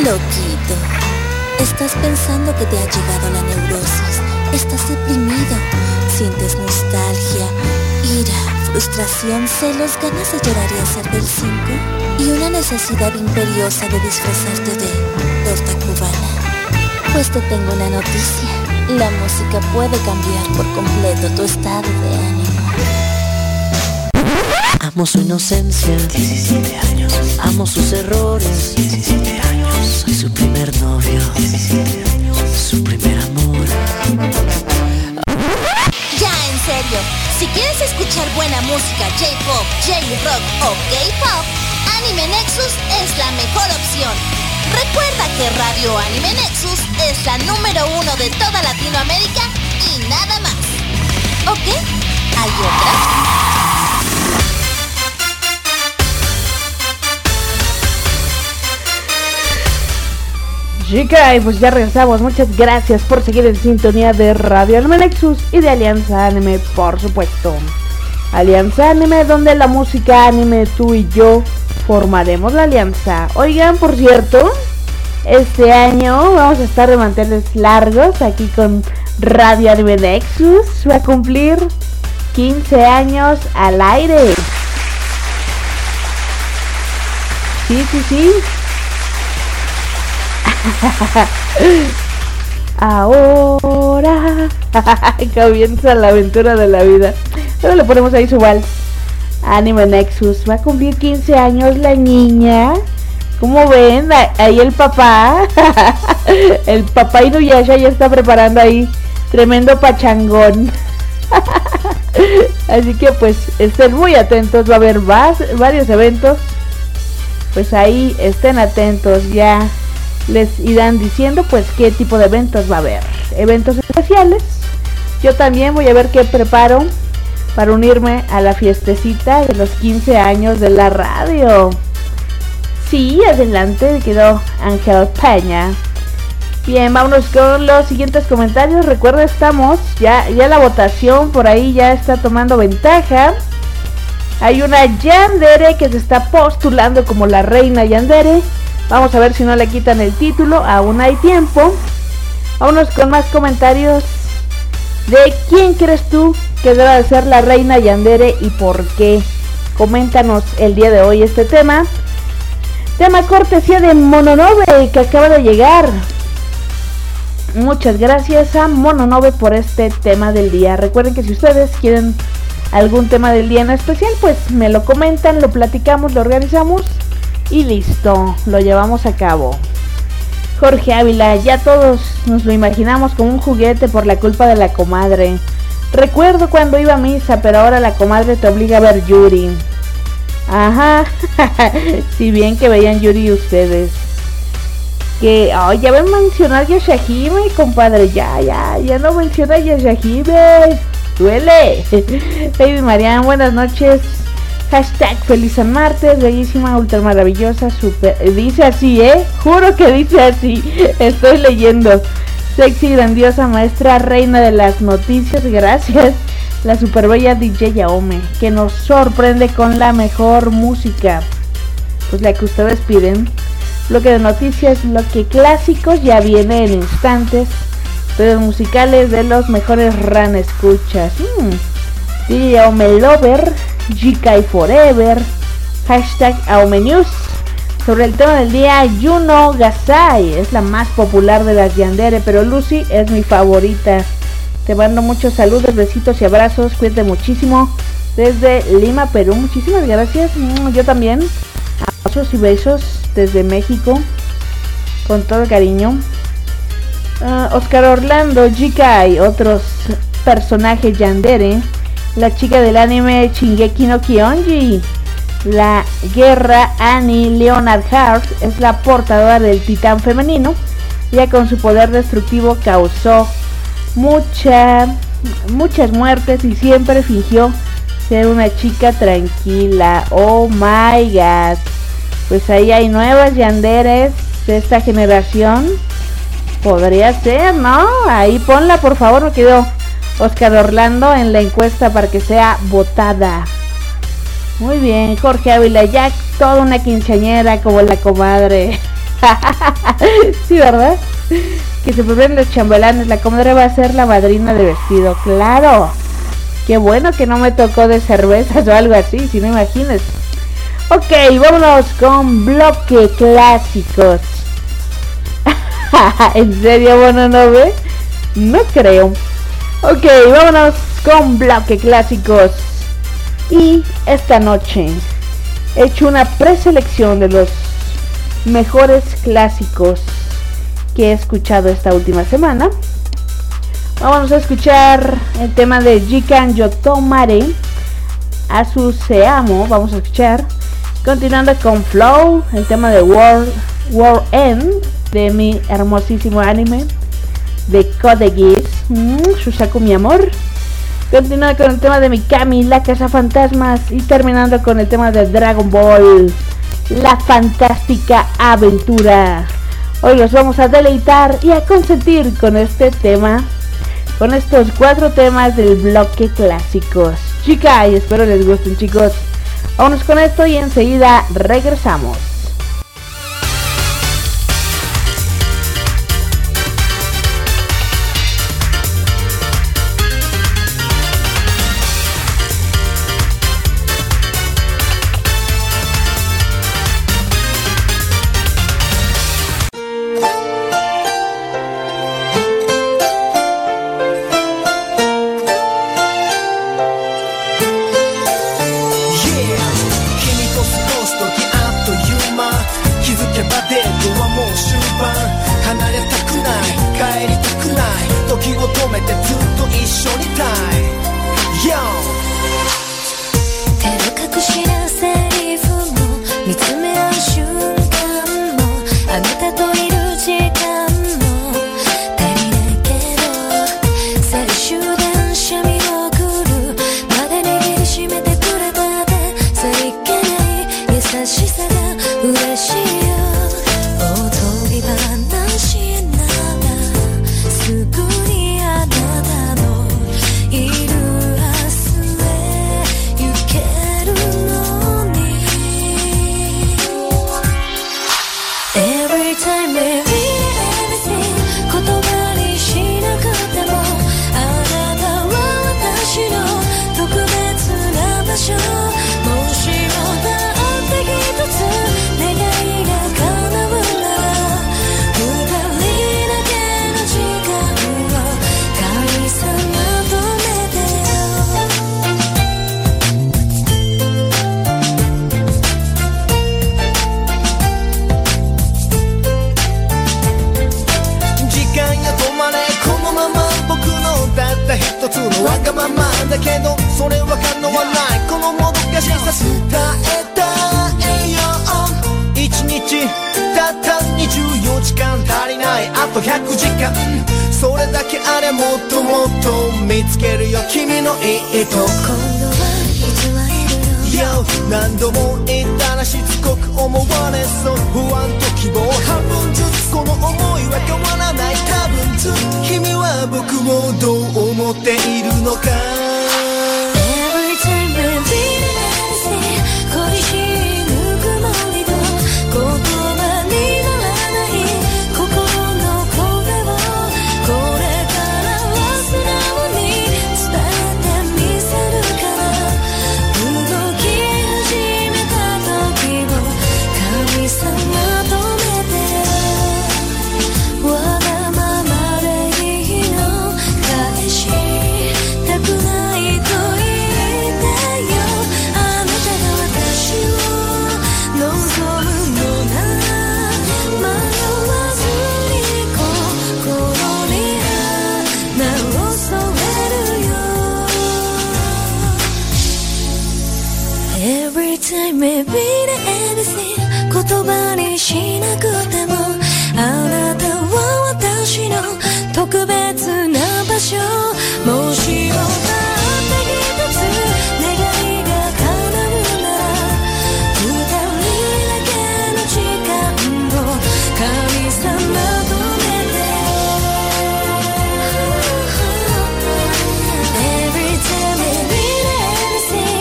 Loquito, estás pensando que te ha llegado la neurosis. Estás deprimido, sientes nostalgia, ira, frustración, celos, ganas de llorar y hacer del 5 y una necesidad imperiosa de disfrazarte de torta cubana. Pues te tengo una noticia. La música puede cambiar por completo tu estado de ánimo. Amo su inocencia, 17 años. Amo sus errores, 17 años. Soy su primer novio, 17 años. Su primer amor. Ya, en serio, si quieres escuchar buena música J-pop, J-rock o K-pop, Anime Nexus es la mejor opción. Recuerda que Radio Anime Nexus es la número 1 de toda Latinoamérica y nada más. ¿Ok? ¿Hay otra? Chica, y pues ya regresamos. Muchas gracias por seguir en sintonía de Radio Anime Nexus y de Alianza Anime, por supuesto. Alianza Anime, donde la música anime, tú y yo formaremos la alianza. Oigan, por cierto, este año vamos a estar de manteles largos aquí con Radio Anime Nexus. Va a cumplir 15 años al aire. Sí. Ahora comienza la aventura de la vida. Luego le ponemos ahí su vals. Anime Nexus va a cumplir 15 años la niña. ¿Cómo ven? Ahí el papá el papá Inuyasha ya está preparando ahí tremendo pachangón. Así que pues estén muy atentos. Va a haber varios eventos. Pues ahí estén atentos. Ya les irán diciendo pues qué tipo de eventos va a haber. Eventos especiales. Yo también voy a ver qué preparo para unirme a la fiestecita de los 15 años de la radio. Sí, adelante, quedó Ángel Peña. Bien, vámonos con los siguientes comentarios. Recuerda, estamos ya la votación por ahí ya está tomando ventaja. Hay una Yandere que se está postulando como la reina Yandere. Vamos a ver si no le quitan el título, aún hay tiempo. Vámonos con más comentarios. ¿De quién crees tú que debe de ser la reina Yandere y por qué? Coméntanos el día de hoy este tema. Tema cortesía de Mononobe que acaba de llegar. Muchas gracias a Mononobe por este tema del día. Recuerden que si ustedes quieren algún tema del día en especial, pues me lo comentan, lo platicamos, lo organizamos y listo, lo llevamos a cabo. Jorge Ávila, ya todos nos lo imaginamos como un juguete por la culpa de la comadre. Recuerdo cuando iba a misa, pero ahora la comadre te obliga a ver Yuri. Ajá, si bien que veían Yuri ustedes. Que, ya ven mencionar Yashahime, compadre, ya no menciona Yashahime. Duele. Baby Marian, buenas noches. Hashtag feliz San Martes, bellísima, ultra maravillosa, super. Dice así, juro que dice así. Estoy leyendo. Sexy, grandiosa, maestra, reina de las noticias, gracias. La super bella DJ Yaome, que nos sorprende con la mejor música. Pues la que ustedes piden. Bloque de noticias, bloque clásicos, ya viene en instantes. Videos musicales de los mejores ran escuchas. DJ Yaome Lover. Jikai Forever, hashtag Aome News. Sobre el tema del día, Yuno Gasai es la más popular de las Yandere, pero Lucy es mi favorita. Te mando muchos saludos, besitos y abrazos, cuídate muchísimo desde Lima, Perú. Muchísimas gracias, yo también. Abrazos y besos desde México, con todo cariño. Oscar Orlando, Jikai, otros personajes Yandere. La chica del anime Shingeki no Kyojin, la guerra Annie Leonard es la portadora del titán femenino. Ya con su poder destructivo causó muchas muertes y siempre fingió ser una chica tranquila. Oh my god. Pues ahí hay nuevas yanderes de esta generación. Podría ser, ¿no? Ahí ponla por favor, me quedó Oscar Orlando en la encuesta para que sea votada. Muy bien, Jorge Ávila, ya toda una quinceañera como la comadre. Sí, ¿verdad? Que se preparen los chambelanes, la comadre va a ser la madrina de vestido, claro. Qué bueno que no me tocó de cervezas o algo así, si no imagines. Ok, vámonos con bloque clásicos. ¿En serio, bueno, no ve? No creo. Ok, vámonos con bloque clásicos. Y esta noche he hecho una preselección de los mejores clásicos que he escuchado esta última semana. Vamos a escuchar el tema de Jikan Yotomare, Asu Se Amo. Vamos a escuchar. Continuando con Flow, el tema de World End, de mi hermosísimo anime de Code Geass, Shusaku mi amor. Continuando con el tema de Mikami, la casa fantasmas. Y terminando con el tema de Dragon Ball, la fantástica aventura. Hoy los vamos a deleitar y a consentir con este tema, con estos 4 temas del bloque clásicos. Chica, y espero les gusten, chicos. Vámonos con esto y enseguida regresamos.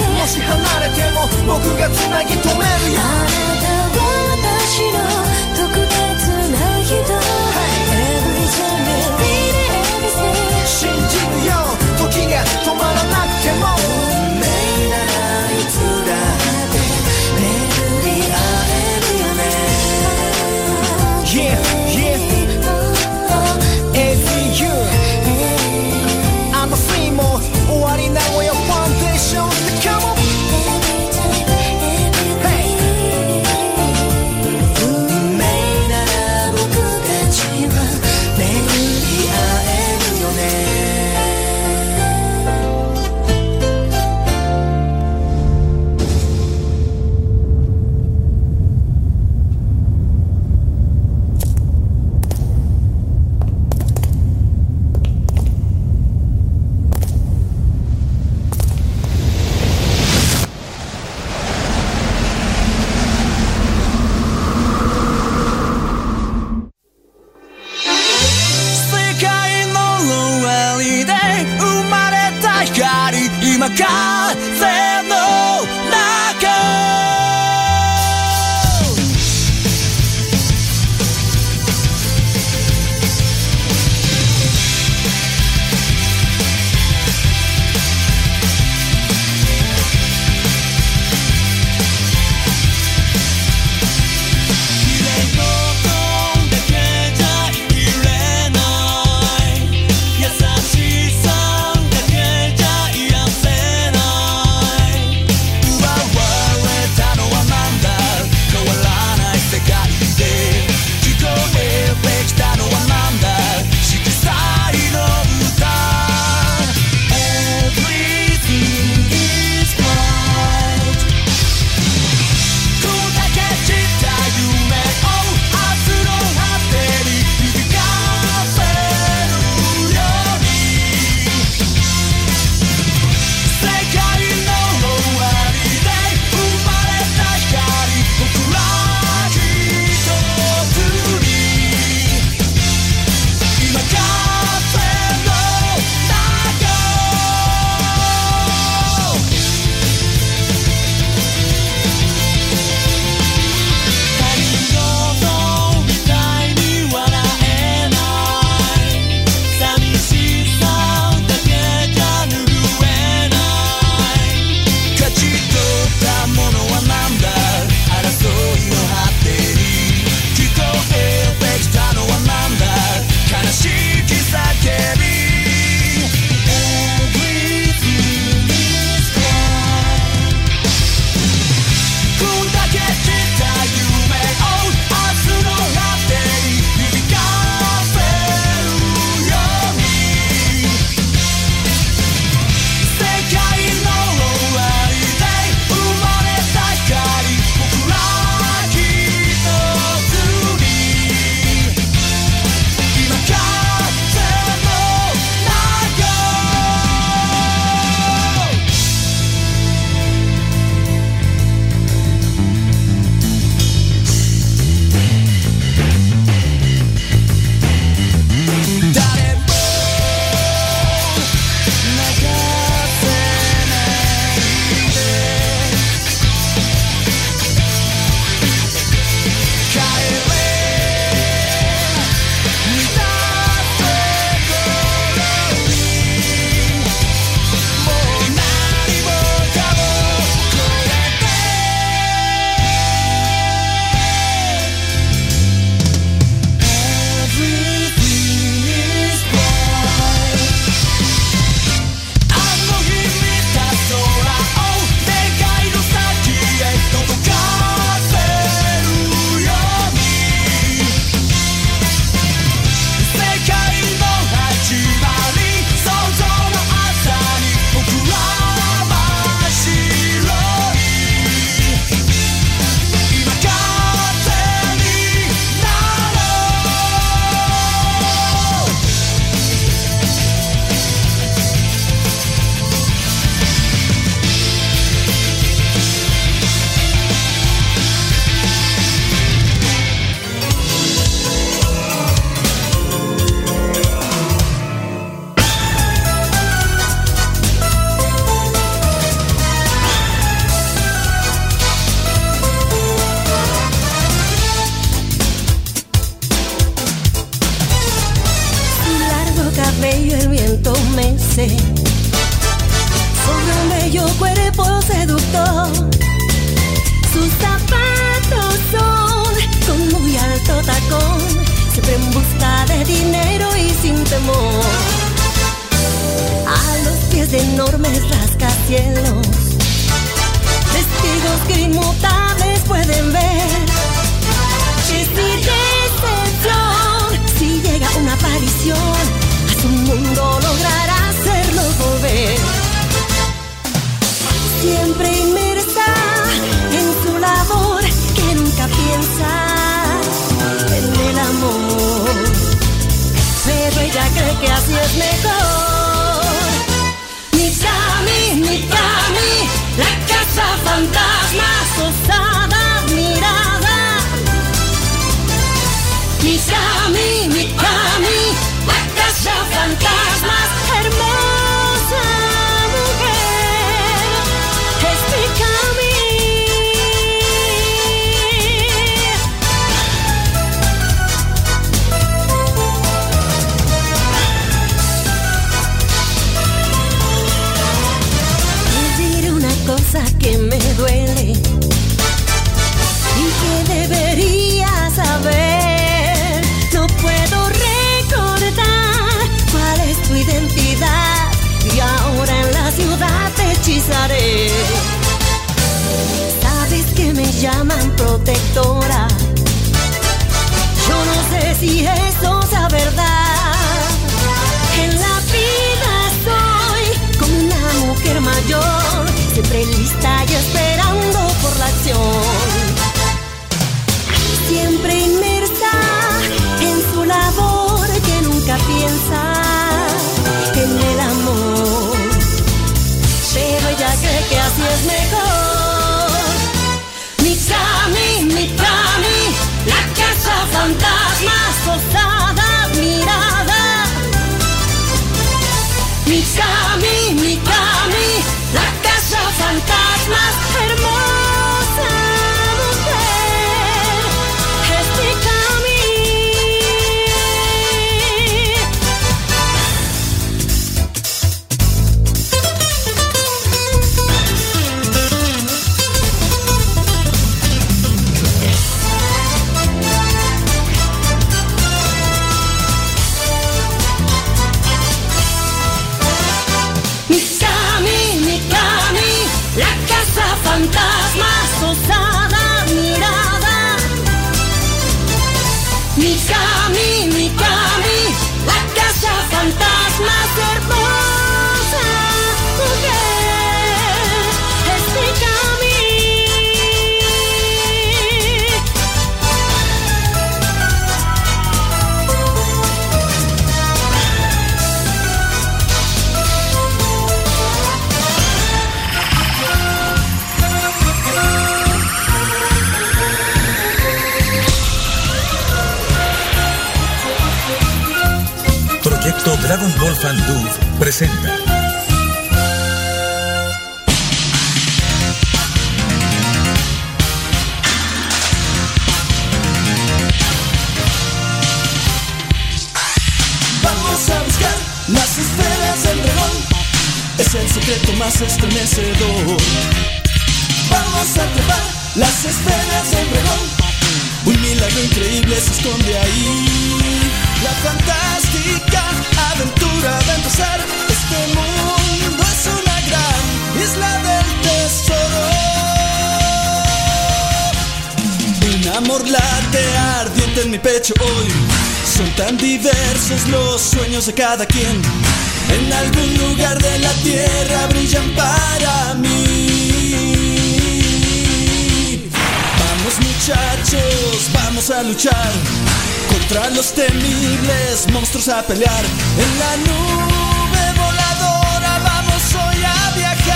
僕がつなぎ止めるよあなたは私の特 adormece sobre un bello cuerpo seductor. Sus zapatos son con muy alto tacón, siempre en busca de dinero y sin temor. A los pies de enormes rascacielos, testigos que inmutables pueden ver que sin decepción, si llega una aparición, a su mundo logrará hacerlo volver. Siempre inmersa en su labor, que nunca piensa en el amor, pero ella cree que así es mejor. Mikami, la casa fantasma, osada mirada. Mikami, la casa fantasma, hermosa mujer, es Mikami. Cosa que me duele y que debería saber. No puedo recordar cuál es tu identidad y ahora en la ciudad te hechizaré. Sabes que me llaman protectora, yo no sé si eso sea verdad. En la vida soy como una mujer mayor, siempre lista y esperando por la acción. Siempre inmersa en su labor, que nunca piensa en el amor, pero ella cree que así es mejor. Mikami, la casa fantasma, osada mirada. Mikami, la casa fantasma, hermosa mujer, es Mikami. La casa fantasma, osada mirada. Mikami, la casa fantasma, hermosa mujer, es Mikami. Proyecto Dragon Ball Fan Dude presenta Vamos a buscar las esferas del dragón, es el secreto más estremecedor. Vamos a trepar las esferas del dragón, un milagro increíble se esconde ahí. La fantástica aventura de empezar. Este mundo es una gran isla del tesoro. Un amor late ardiente en mi pecho hoy. Son tan diversos los sueños de cada quien. En algún lugar de la tierra brillan para mí. Vamos muchachos, vamos a luchar contra los temibles monstruos, a pelear. En la nube voladora vamos hoy a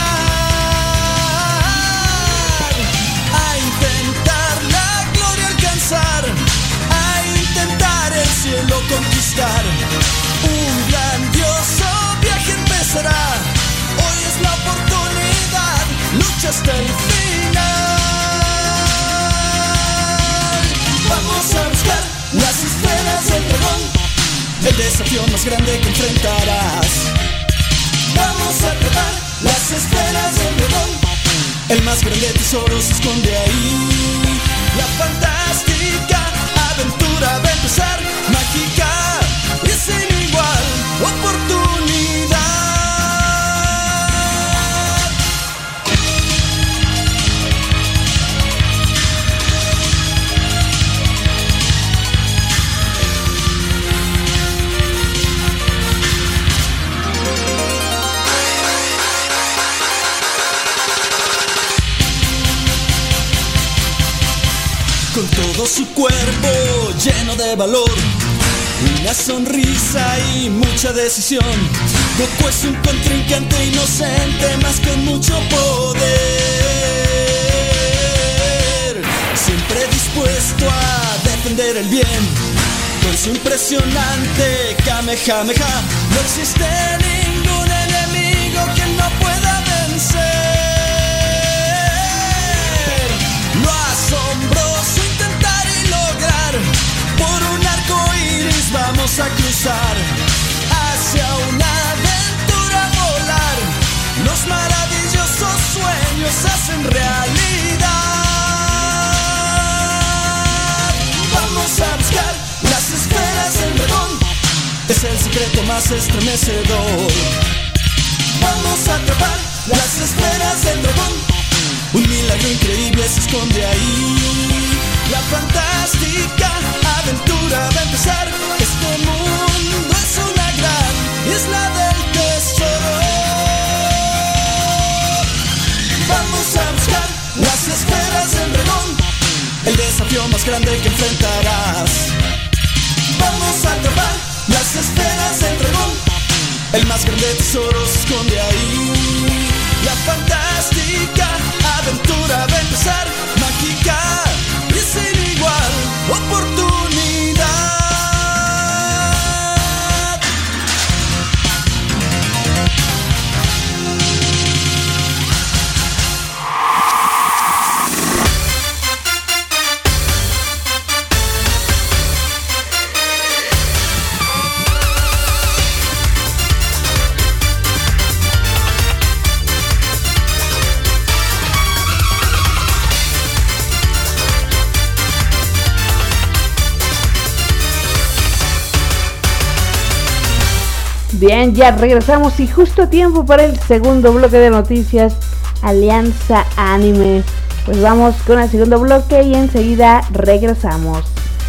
viajar, a intentar la gloria alcanzar, a intentar el cielo conquistar. Un grandioso viaje empezará, hoy es la oportunidad, lucha hasta el final. Vamos a buscar las esferas del dragón, el desafío más grande que enfrentarás. Vamos a trepar las esferas del dragón. El más grande tesoro se esconde ahí. La fantástica aventura va a empezar, mágica y sin igual oportunidad. Con todo su cuerpo lleno de valor, una sonrisa y mucha decisión, Goku es un contrincante inocente, más con mucho poder. Siempre dispuesto a defender el bien, con su impresionante Kamehameha. No existe ningún enemigo que no pueda vencer. Lo asombroso intentar y lograr, por un arco iris vamos a cruzar, hacia una aventura volar. Los maravillosos sueños hacen realidad. Vamos a buscar las esferas del dragón, es el secreto más estremecedor. Vamos a atrapar las esferas del dragón, un milagro increíble se esconde ahí. La fantástica aventura va a empezar. Este mundo es una gran isla del tesoro. Vamos a buscar las esferas del dragón, el desafío más grande que enfrentarás. Vamos a atrapar las esferas del dragón, el más grande tesoro se esconde ahí. La fantástica aventura va a empezar, mágica y sin igual oportunidad. Bien, ya regresamos y justo a tiempo para el segundo bloque de noticias, Alianza Anime. Pues vamos con el segundo bloque y enseguida regresamos.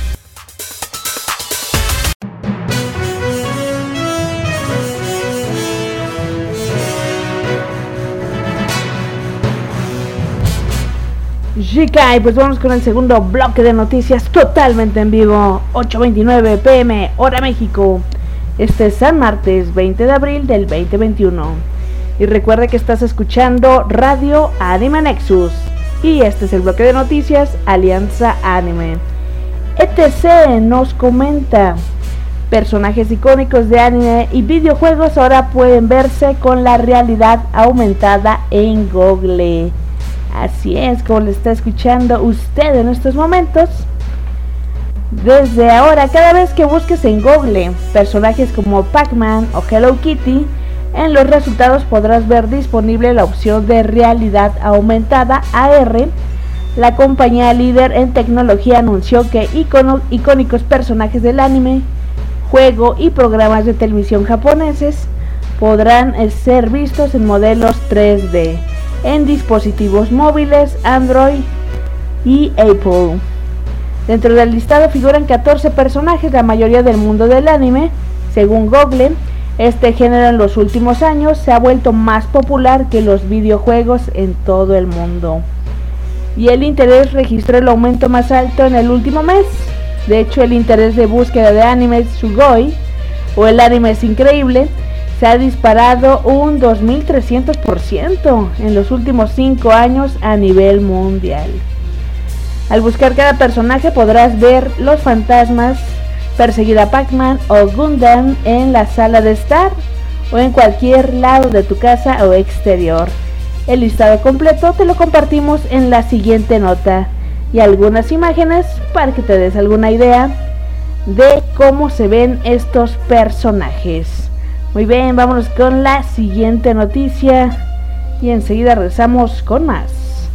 Shikai, pues vamos con el segundo bloque de noticias totalmente en vivo, 8:29 p.m. hora México. Este es San Martes 20 de abril del 2021. Y recuerda que estás escuchando Radio Anime Nexus. Y este es el bloque de noticias Alianza Anime. ETC nos comenta: personajes icónicos de anime y videojuegos ahora pueden verse con la realidad aumentada en Google. Así es, como le está escuchando usted en estos momentos. Desde ahora, cada vez que busques en Google personajes como Pac-Man o Hello Kitty, en los resultados podrás ver disponible la opción de realidad aumentada AR. La compañía líder en tecnología anunció que icónicos personajes del anime, juego y programas de televisión japoneses podrán ser vistos en modelos 3D en dispositivos móviles Android y Apple. Dentro del listado figuran 14 personajes, la mayoría del mundo del anime. Según Google, este género en los últimos años se ha vuelto más popular que los videojuegos en todo el mundo. Y el interés registró el aumento más alto en el último mes. De hecho, el interés de búsqueda de anime Sugoi, o el anime es increíble, se ha disparado un 2300% en los últimos 5 años a nivel mundial. Al buscar cada personaje podrás ver los fantasmas, perseguir a Pac-Man o Gundam en la sala de estar o en cualquier lado de tu casa o exterior. El listado completo te lo compartimos en la siguiente nota y algunas imágenes para que te des alguna idea de cómo se ven estos personajes. Muy bien, vámonos con la siguiente noticia y enseguida regresamos con más.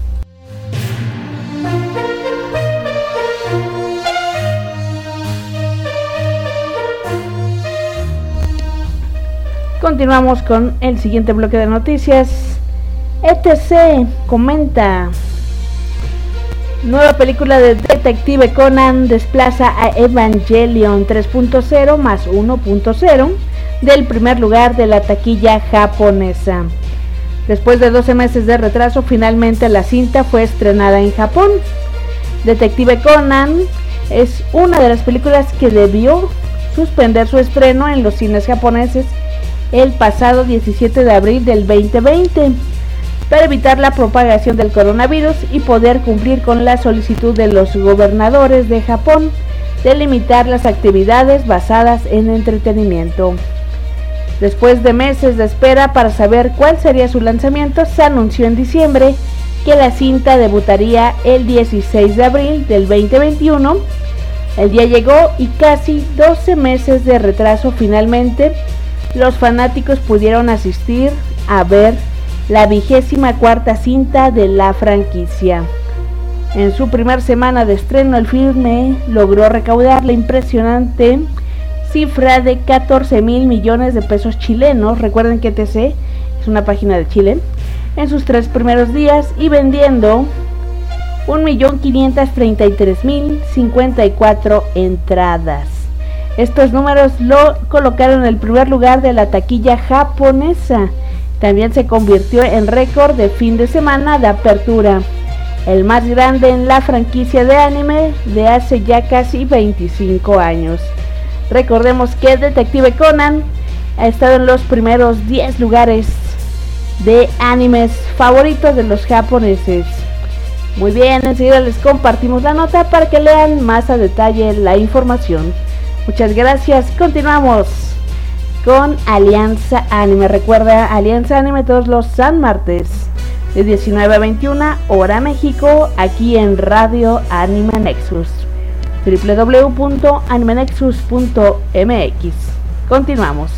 Continuamos con el siguiente bloque de noticias. ETC comenta: nueva película de Detective Conan desplaza a Evangelion 3.0 más 1.0 del primer lugar de la taquilla japonesa. Después de 12 meses de retraso, finalmente la cinta fue estrenada en Japón. Detective Conan es una de las películas que debió suspender su estreno en los cines japoneses el pasado 17 de abril del 2020 para evitar la propagación del coronavirus y poder cumplir con la solicitud de los gobernadores de Japón de limitar las actividades basadas en entretenimiento. Después de meses de espera para saber cuál sería su lanzamiento, se anunció en diciembre que la cinta debutaría el 16 de abril del 2021. El día llegó y casi 12 meses de retraso finalmente los fanáticos pudieron asistir a ver la 24ª cinta de la franquicia. En su primera semana de estreno, el filme logró recaudar la impresionante cifra de 14,000 millones de pesos chilenos. Recuerden que TC es una página de Chile. En sus 3 primeros días y vendiendo 1.533.054 entradas. Estos números lo colocaron en el primer lugar de la taquilla japonesa. También se convirtió en récord de fin de semana de apertura, el más grande en la franquicia de anime de hace ya casi 25 años. Recordemos que Detective Conan ha estado en los primeros 10 lugares de animes favoritos de los japoneses. Muy bien, enseguida les compartimos la nota para que lean más a detalle la información. Muchas gracias, continuamos con Alianza Anime. Recuerda, Alianza Anime todos los San Martes de 19 a 21 hora México, aquí en Radio Anime Nexus, www.animenexus.mx. Continuamos.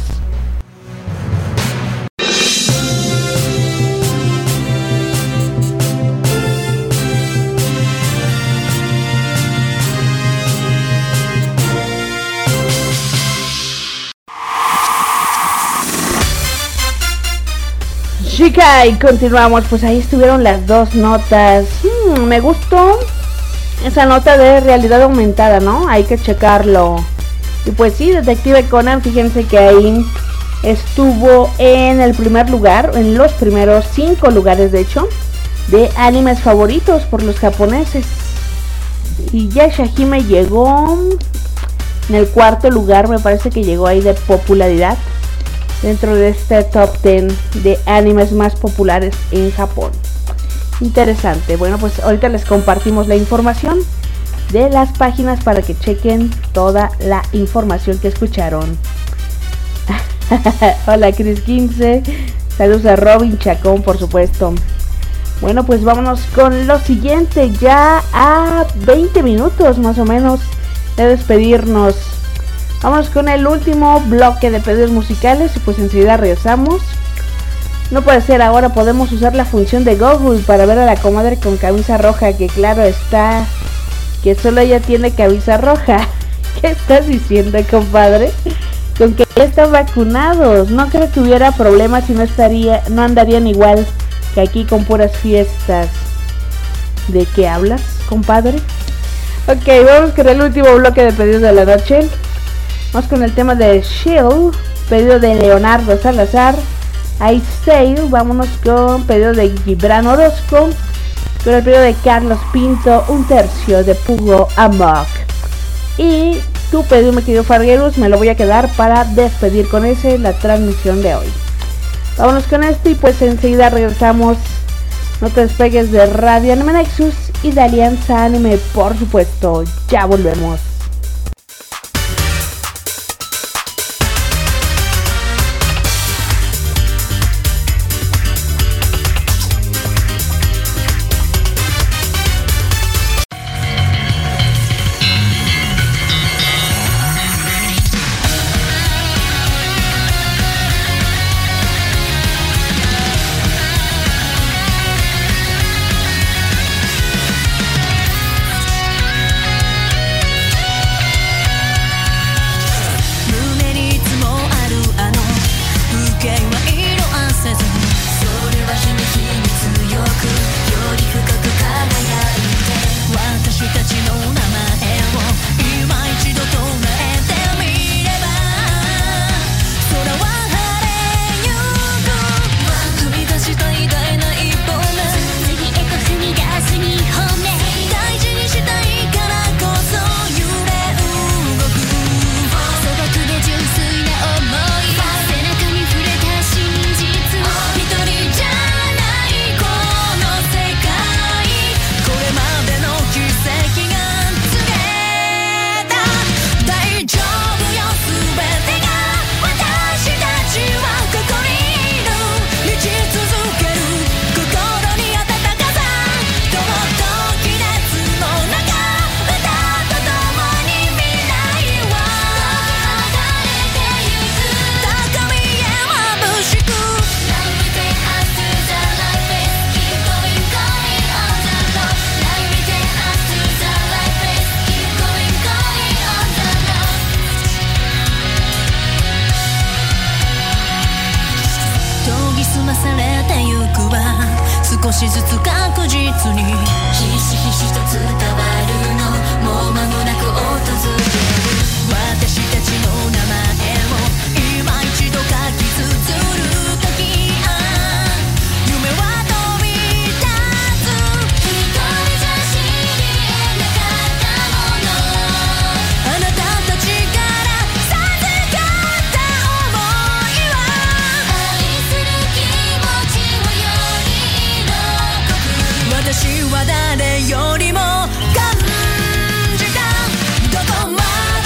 Chica, y continuamos. Pues ahí estuvieron las dos notas. Me gustó esa nota de realidad aumentada, ¿no? Hay que checarlo. Y pues sí, Detective Conan, fíjense que ahí estuvo en el primer lugar, en los primeros 5 lugares de hecho, de animes favoritos por los japoneses. Y Yashahime llegó en el 4º lugar, me parece que llegó ahí de popularidad dentro de este top 10 de animes más populares en Japón. Interesante. Bueno, pues ahorita les compartimos la información de las páginas para que chequen toda la información que escucharon. Hola Chris 15, saludos a Robin Chacón, por supuesto. Bueno, pues vámonos con lo siguiente, ya a 20 minutos más o menos de despedirnos. Vamos con el último bloque de pedidos musicales y pues enseguida regresamos. No puede ser, ahora podemos usar la función de Google para ver a la comadre con camisa roja, que claro está, que solo ella tiene camisa roja. ¿Qué estás diciendo, compadre? Con que ya están vacunados, no creo que hubiera problemas y no andarían igual que aquí con puras fiestas. ¿De qué hablas, compadre? Ok, vamos con el último bloque de pedidos de la noche. Vamos con el tema de Shield, pedido de Leonardo Salazar. I Say, vámonos con pedido de Gibran Orozco, con el pedido de Carlos Pinto, 1/3 de Pugo Amok. Y tu pedido, mi querido Fargueros, me lo voy a quedar para despedir con ese la transmisión de hoy. Vámonos con esto y pues enseguida regresamos. No te despegues de Radio Anime Nexus y de Alianza Anime, por supuesto. Ya volvemos. されてゆくわ少しずつ確実にひしひしと伝わるのもう間もなく訪れる私たちの名前を今一度書き綴る時夢は飛び立つ一人じゃ知り得なかったものあなたたちから授かった想いは愛する気持ちをより色濃く私は誰よりも感じたどこまで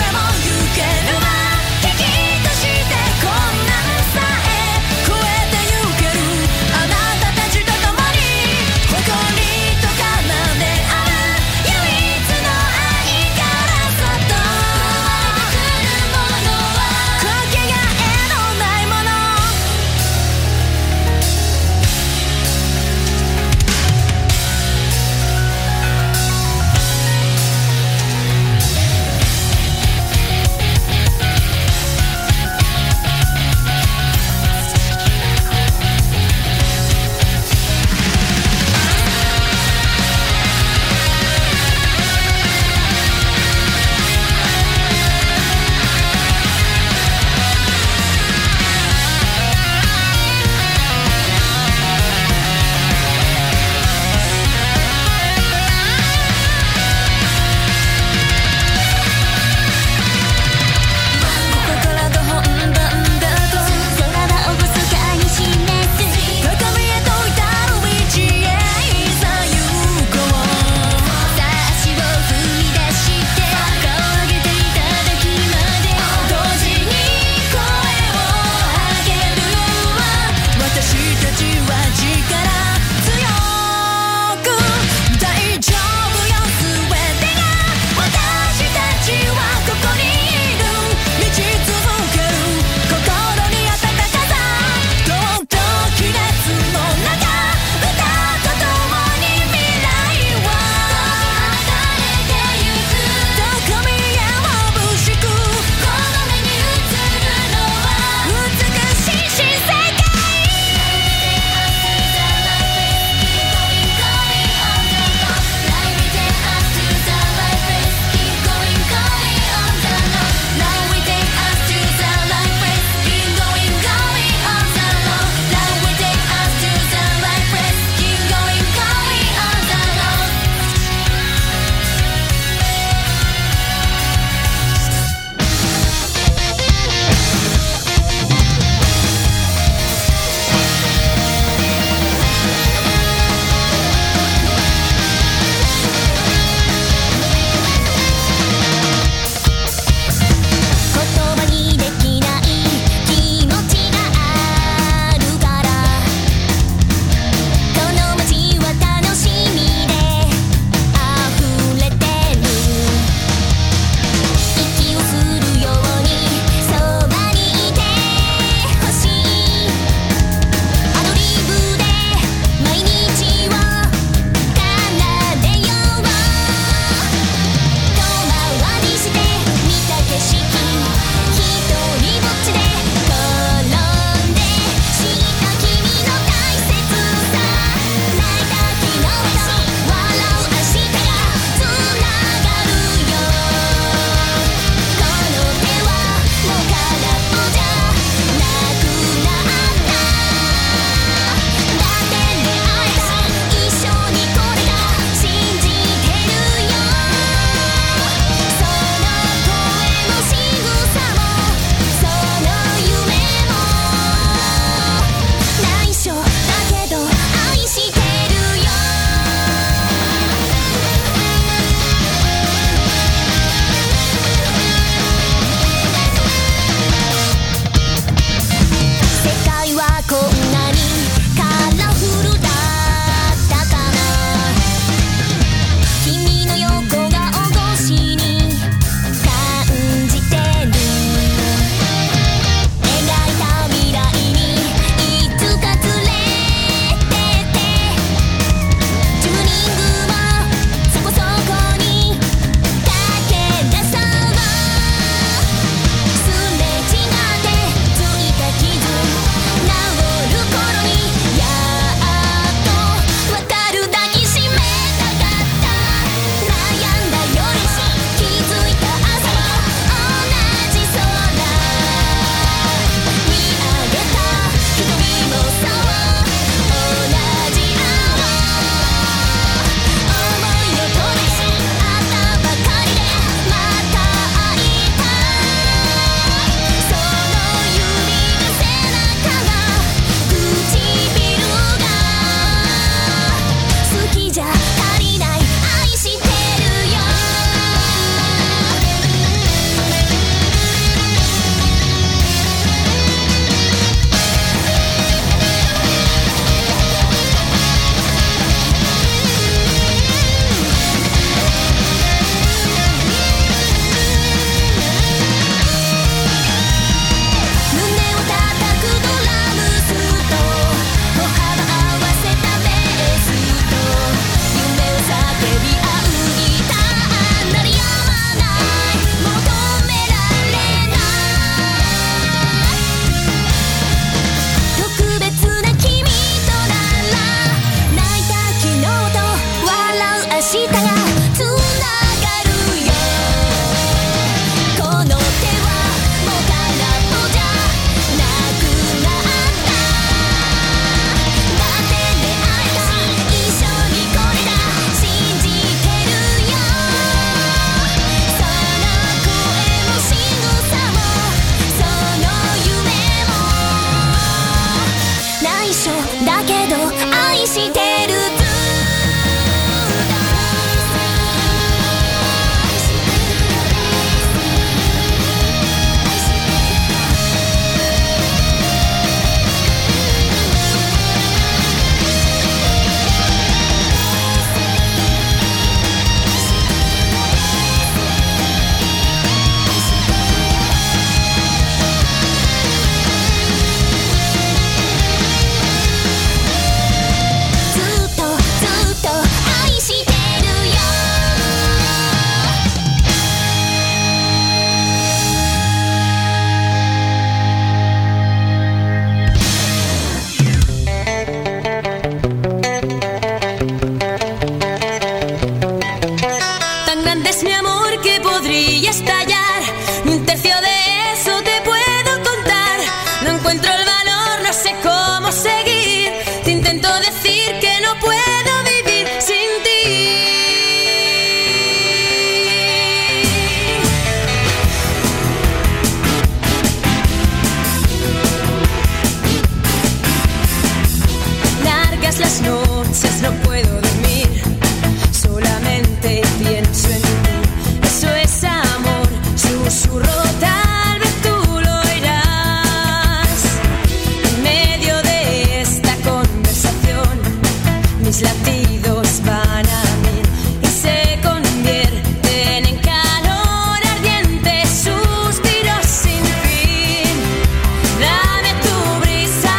susurro, tal vez tú lo oirás. En medio de esta conversación, mis latidos van a mil y se convierten en calor ardiente, suspiros sin fin. Dame tu brisa,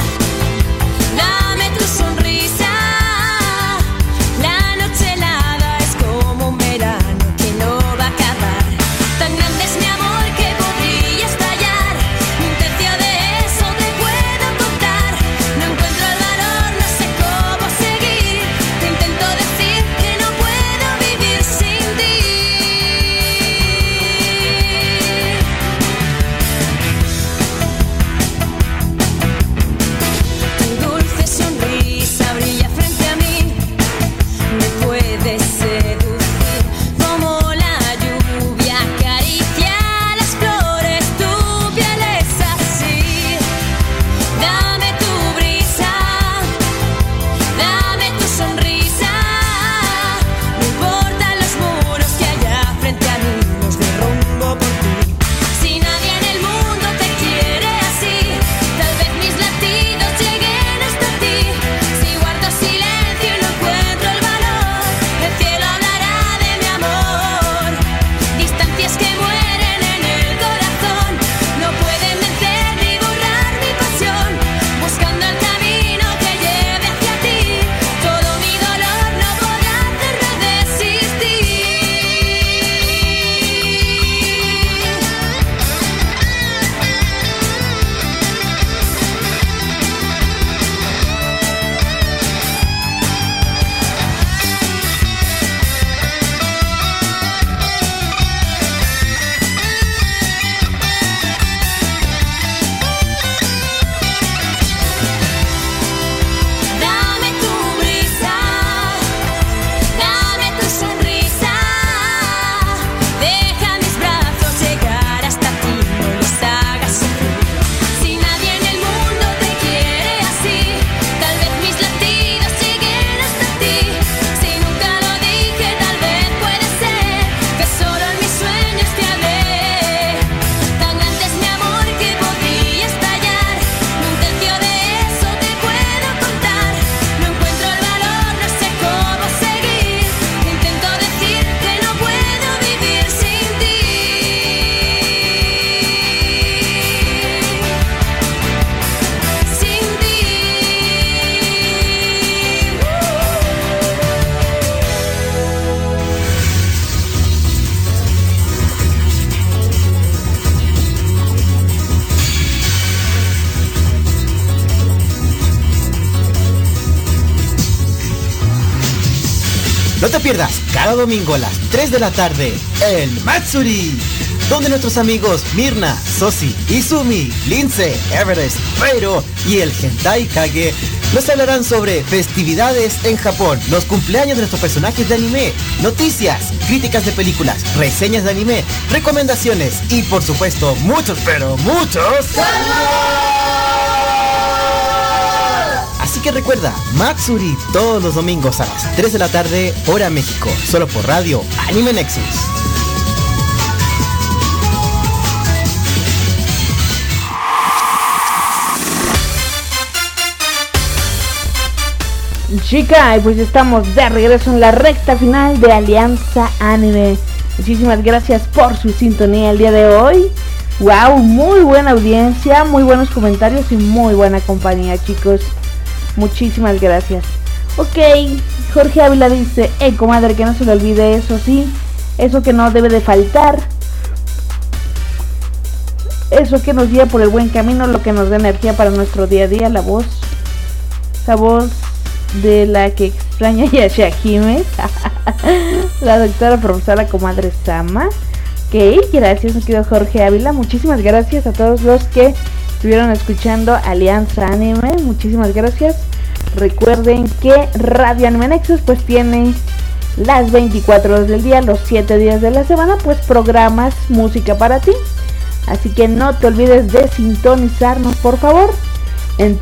dame tu sonrisa. La noche helada es como un verano que no va a acabar. Tan grande es mi amor que podría estallar. Un tercio de eso te puedo contar. No encuentro el valor, no sé cómo seguir. Te intento decir que no puedo vivir sin ti. Tu dulce sonrisa brilla frente a mí. Me puedes seducir como la lluvia acaricia las flores. Tu piel es así. Dame tu brisa, dame tu sonrisa. No importan los muros que haya frente a mí, los derrumbo por ti. Si nadie en el mundo te quiere así, tal vez mis latidos lleguen hasta ti. Si guardo silencio y no encuentro el valor, el cielo hablará de mi amor. Distancias que mueren en el corazón no pueden vencer ni borrar mi pasión. Buscando el camino que lleve hacia ti, todo mi dolor no podrá hacerme desistir. Dame tu brisa, dame tu sonrisa. Deja mis brazos llegar hasta ti, no les hagas sufrir. Si nadie en el mundo te quiere así, tal vez mis latidos lleguen hasta ti. Si nunca lo dije, tal vez puede ser que solo en mis sueños te hablé. Tan grande es mi amor que podría estallar. Un tercio de eso te puedo contar. No encuentro el valor, no sé cómo seguir. Intento decir que no puedo vivir sin ti. Sin ti. No te pierdas cada domingo a las 3 de la tarde el Matsuri, donde nuestros amigos Mirna, Sosi, Izumi, Lince, Everest, Pero y el Hentai Kage nos hablarán sobre festividades en Japón, los cumpleaños de nuestros personajes de anime, noticias, críticas de películas, reseñas de anime, recomendaciones y por supuesto muchos, pero muchos Así que recuerda, Matsuri todos los domingos a las 3 de la tarde, hora México, solo por radio Anime Nexus. Chica, y pues estamos de regreso en la recta final de Alianza Anime. Muchísimas gracias por su sintonía el día de hoy. Wow, muy buena audiencia, muy buenos comentarios y muy buena compañía, chicos. Muchísimas gracias. Ok, Jorge Ávila dice: comadre, que no se le olvide eso, sí. Eso que no debe de faltar. Eso que nos guía por el buen camino, lo que nos da energía para nuestro día a día, la voz. Esa voz de la que extraña Yashahime. La doctora profesora comadre Sama. Ok, gracias, mi querido Jorge Ávila. Muchísimas gracias a todos los que estuvieron escuchando Alianza Anime. Muchísimas gracias. Recuerden que Radio Anime Nexus pues tiene las 24 horas del día, los 7 días de la semana, pues programas, música para ti. Así que no te olvides de sintonizarnos, por favor, en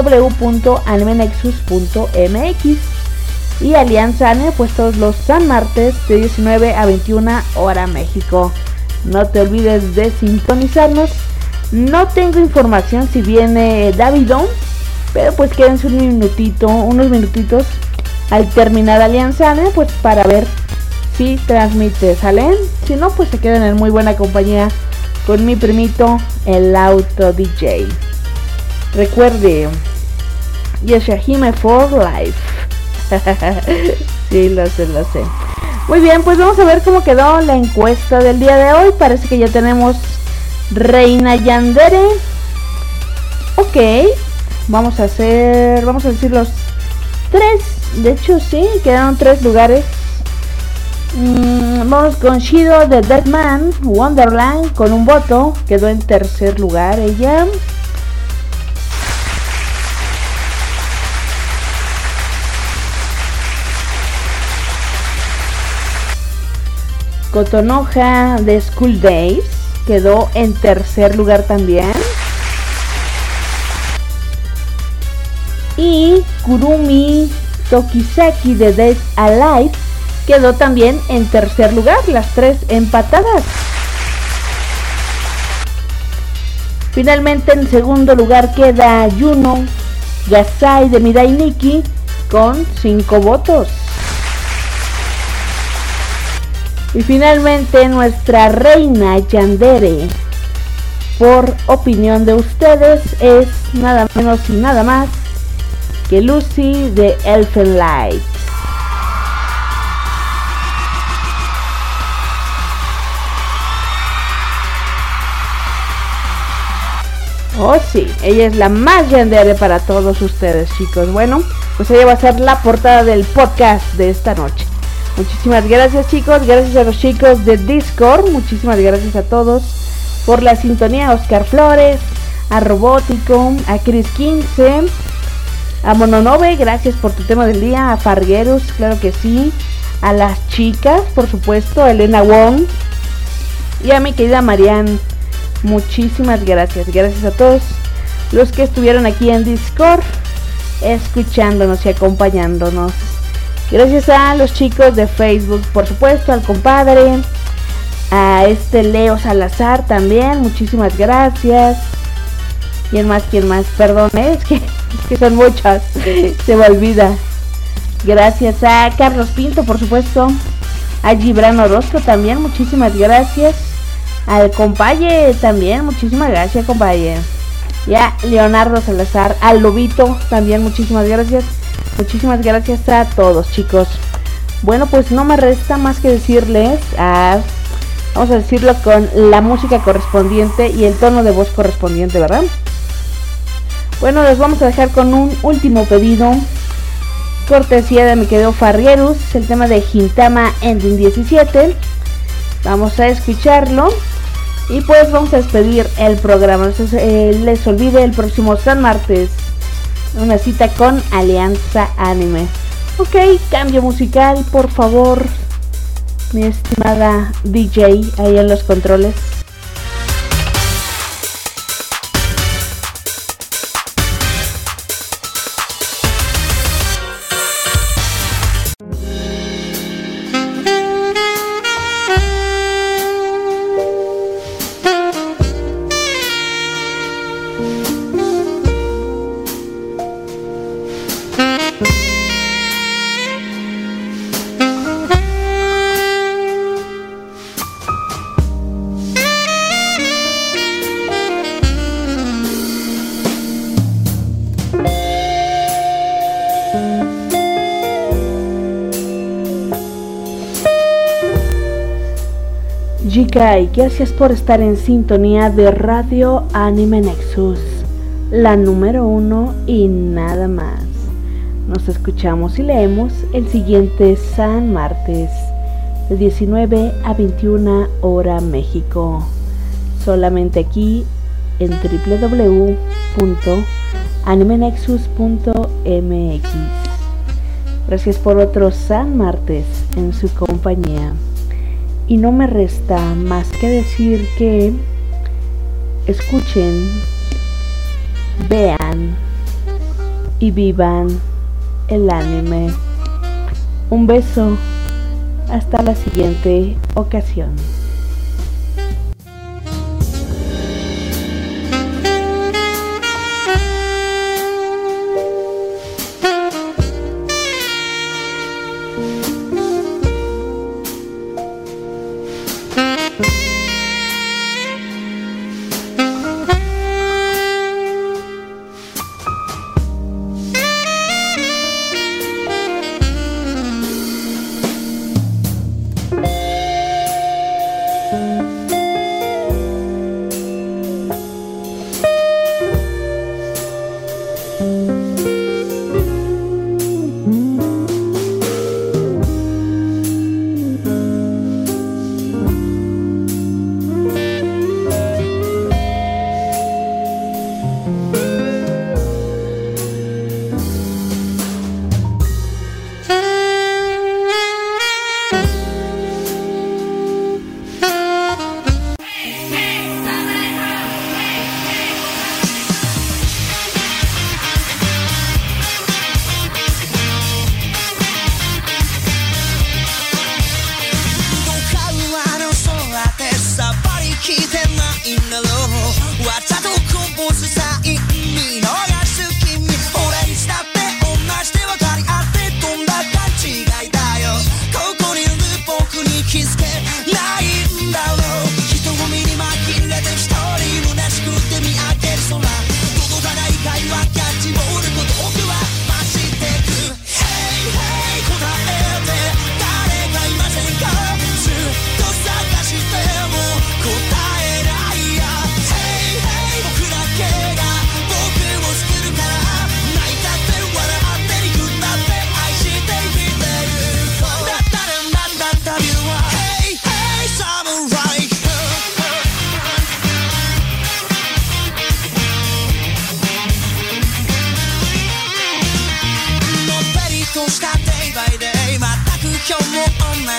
www.animenexus.mx. Y Alianza Anime pues todos los San Martes de 19 a 21 hora México. no te olvides de sintonizarnos. No tengo información si viene Davidón, pero pues quédense unos minutitos al terminar Alianza Anime, pues para ver si transmite, ¿salen? Si no, pues se quedan en muy buena compañía con mi primito, el Auto DJ. Recuerde, Yashahime for Life. Sí, lo sé. Muy bien, pues vamos a ver cómo quedó la encuesta del día de hoy. Parece que ya tenemos Reina Yandere. Ok, vamos a decir los 3. De hecho sí, quedaron 3 lugares. Vamos con Shido de Deadman Wonderland con un voto. Quedó en tercer lugar ella. Kotonoha de School Days quedó en tercer lugar también. Y Kurumi Tokisaki de Dead Alive quedó también en tercer lugar, las 3 empatadas. Finalmente en segundo lugar queda Yuno Gasai de Mirai Nikki con 5 votos. Y finalmente nuestra Reina Yandere, por opinión de ustedes, es nada menos y nada más que Lucy de Elfen Light. Oh sí, ella es la más yandere para todos ustedes, chicos. Bueno, pues ella va a ser la portada del podcast de esta noche. Muchísimas gracias, chicos, gracias a los chicos de Discord, muchísimas gracias a todos por la sintonía, a Oscar Flores, a Robótico, a Chris 15, a Mononove, gracias por tu tema del día, a Fargueros, claro que sí, a las chicas, por supuesto, a Elena Wong y a mi querida Marianne. Muchísimas gracias, gracias a todos los que estuvieron aquí en Discord escuchándonos y acompañándonos. Gracias a los chicos de Facebook, por supuesto, al compadre, a Leo Salazar también, muchísimas gracias. ¿Quién más? Perdón, es que son muchas, se me olvida. Gracias a Carlos Pinto, por supuesto, a Gibran Orozco también, muchísimas gracias. Al compaye también, muchísimas gracias, compaye. Y a Leonardo Salazar, al Lobito también, muchísimas gracias. Muchísimas gracias a todos, chicos. Bueno, pues no me resta más que decirles, vamos a decirlo con la música correspondiente y el tono de voz correspondiente, ¿verdad? Bueno, les vamos a dejar con un último pedido, cortesía de mi querido Farrierus, el tema de Gintama Ending 17. Vamos a escucharlo y pues vamos a despedir el programa. Entonces, les olvide el próximo San Martes una cita con Alianza Anime. Ok, cambio musical, por favor, mi estimada DJ ahí en los controles. Jikai, gracias por estar en sintonía de Radio Anime Nexus, la número 1 y nada más. Nos escuchamos y leemos el siguiente San Martes, de 19 a 21 hora México, solamente aquí en www.animenexus.mx. Gracias por otro San Martes en su compañía. Y no me resta más que decir que escuchen, vean y vivan el anime. Un beso, hasta la siguiente ocasión.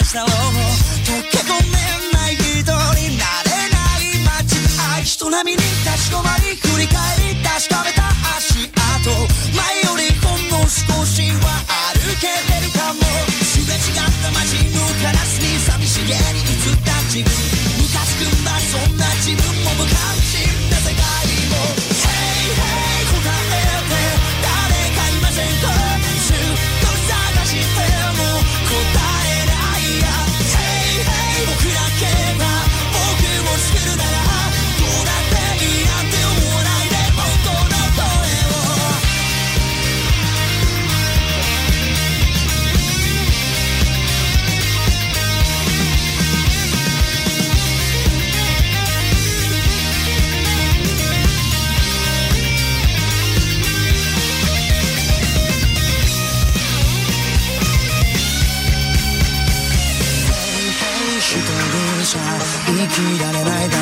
したろう溶け込めない人になれない街愛人波に立ち止まり振り返り確かめた足跡前よりほんの少しは歩けてるかもすれ違った街のカラスに寂しげに映った自分ムカつくんだそんな自分も無関心な世界も Hey hey 答えて誰かいませんかずっと探しても答えないや Hey hey 僕だけが僕を作るならどうだっていいなんて思わないで本当の声を一人じゃ生きられないだ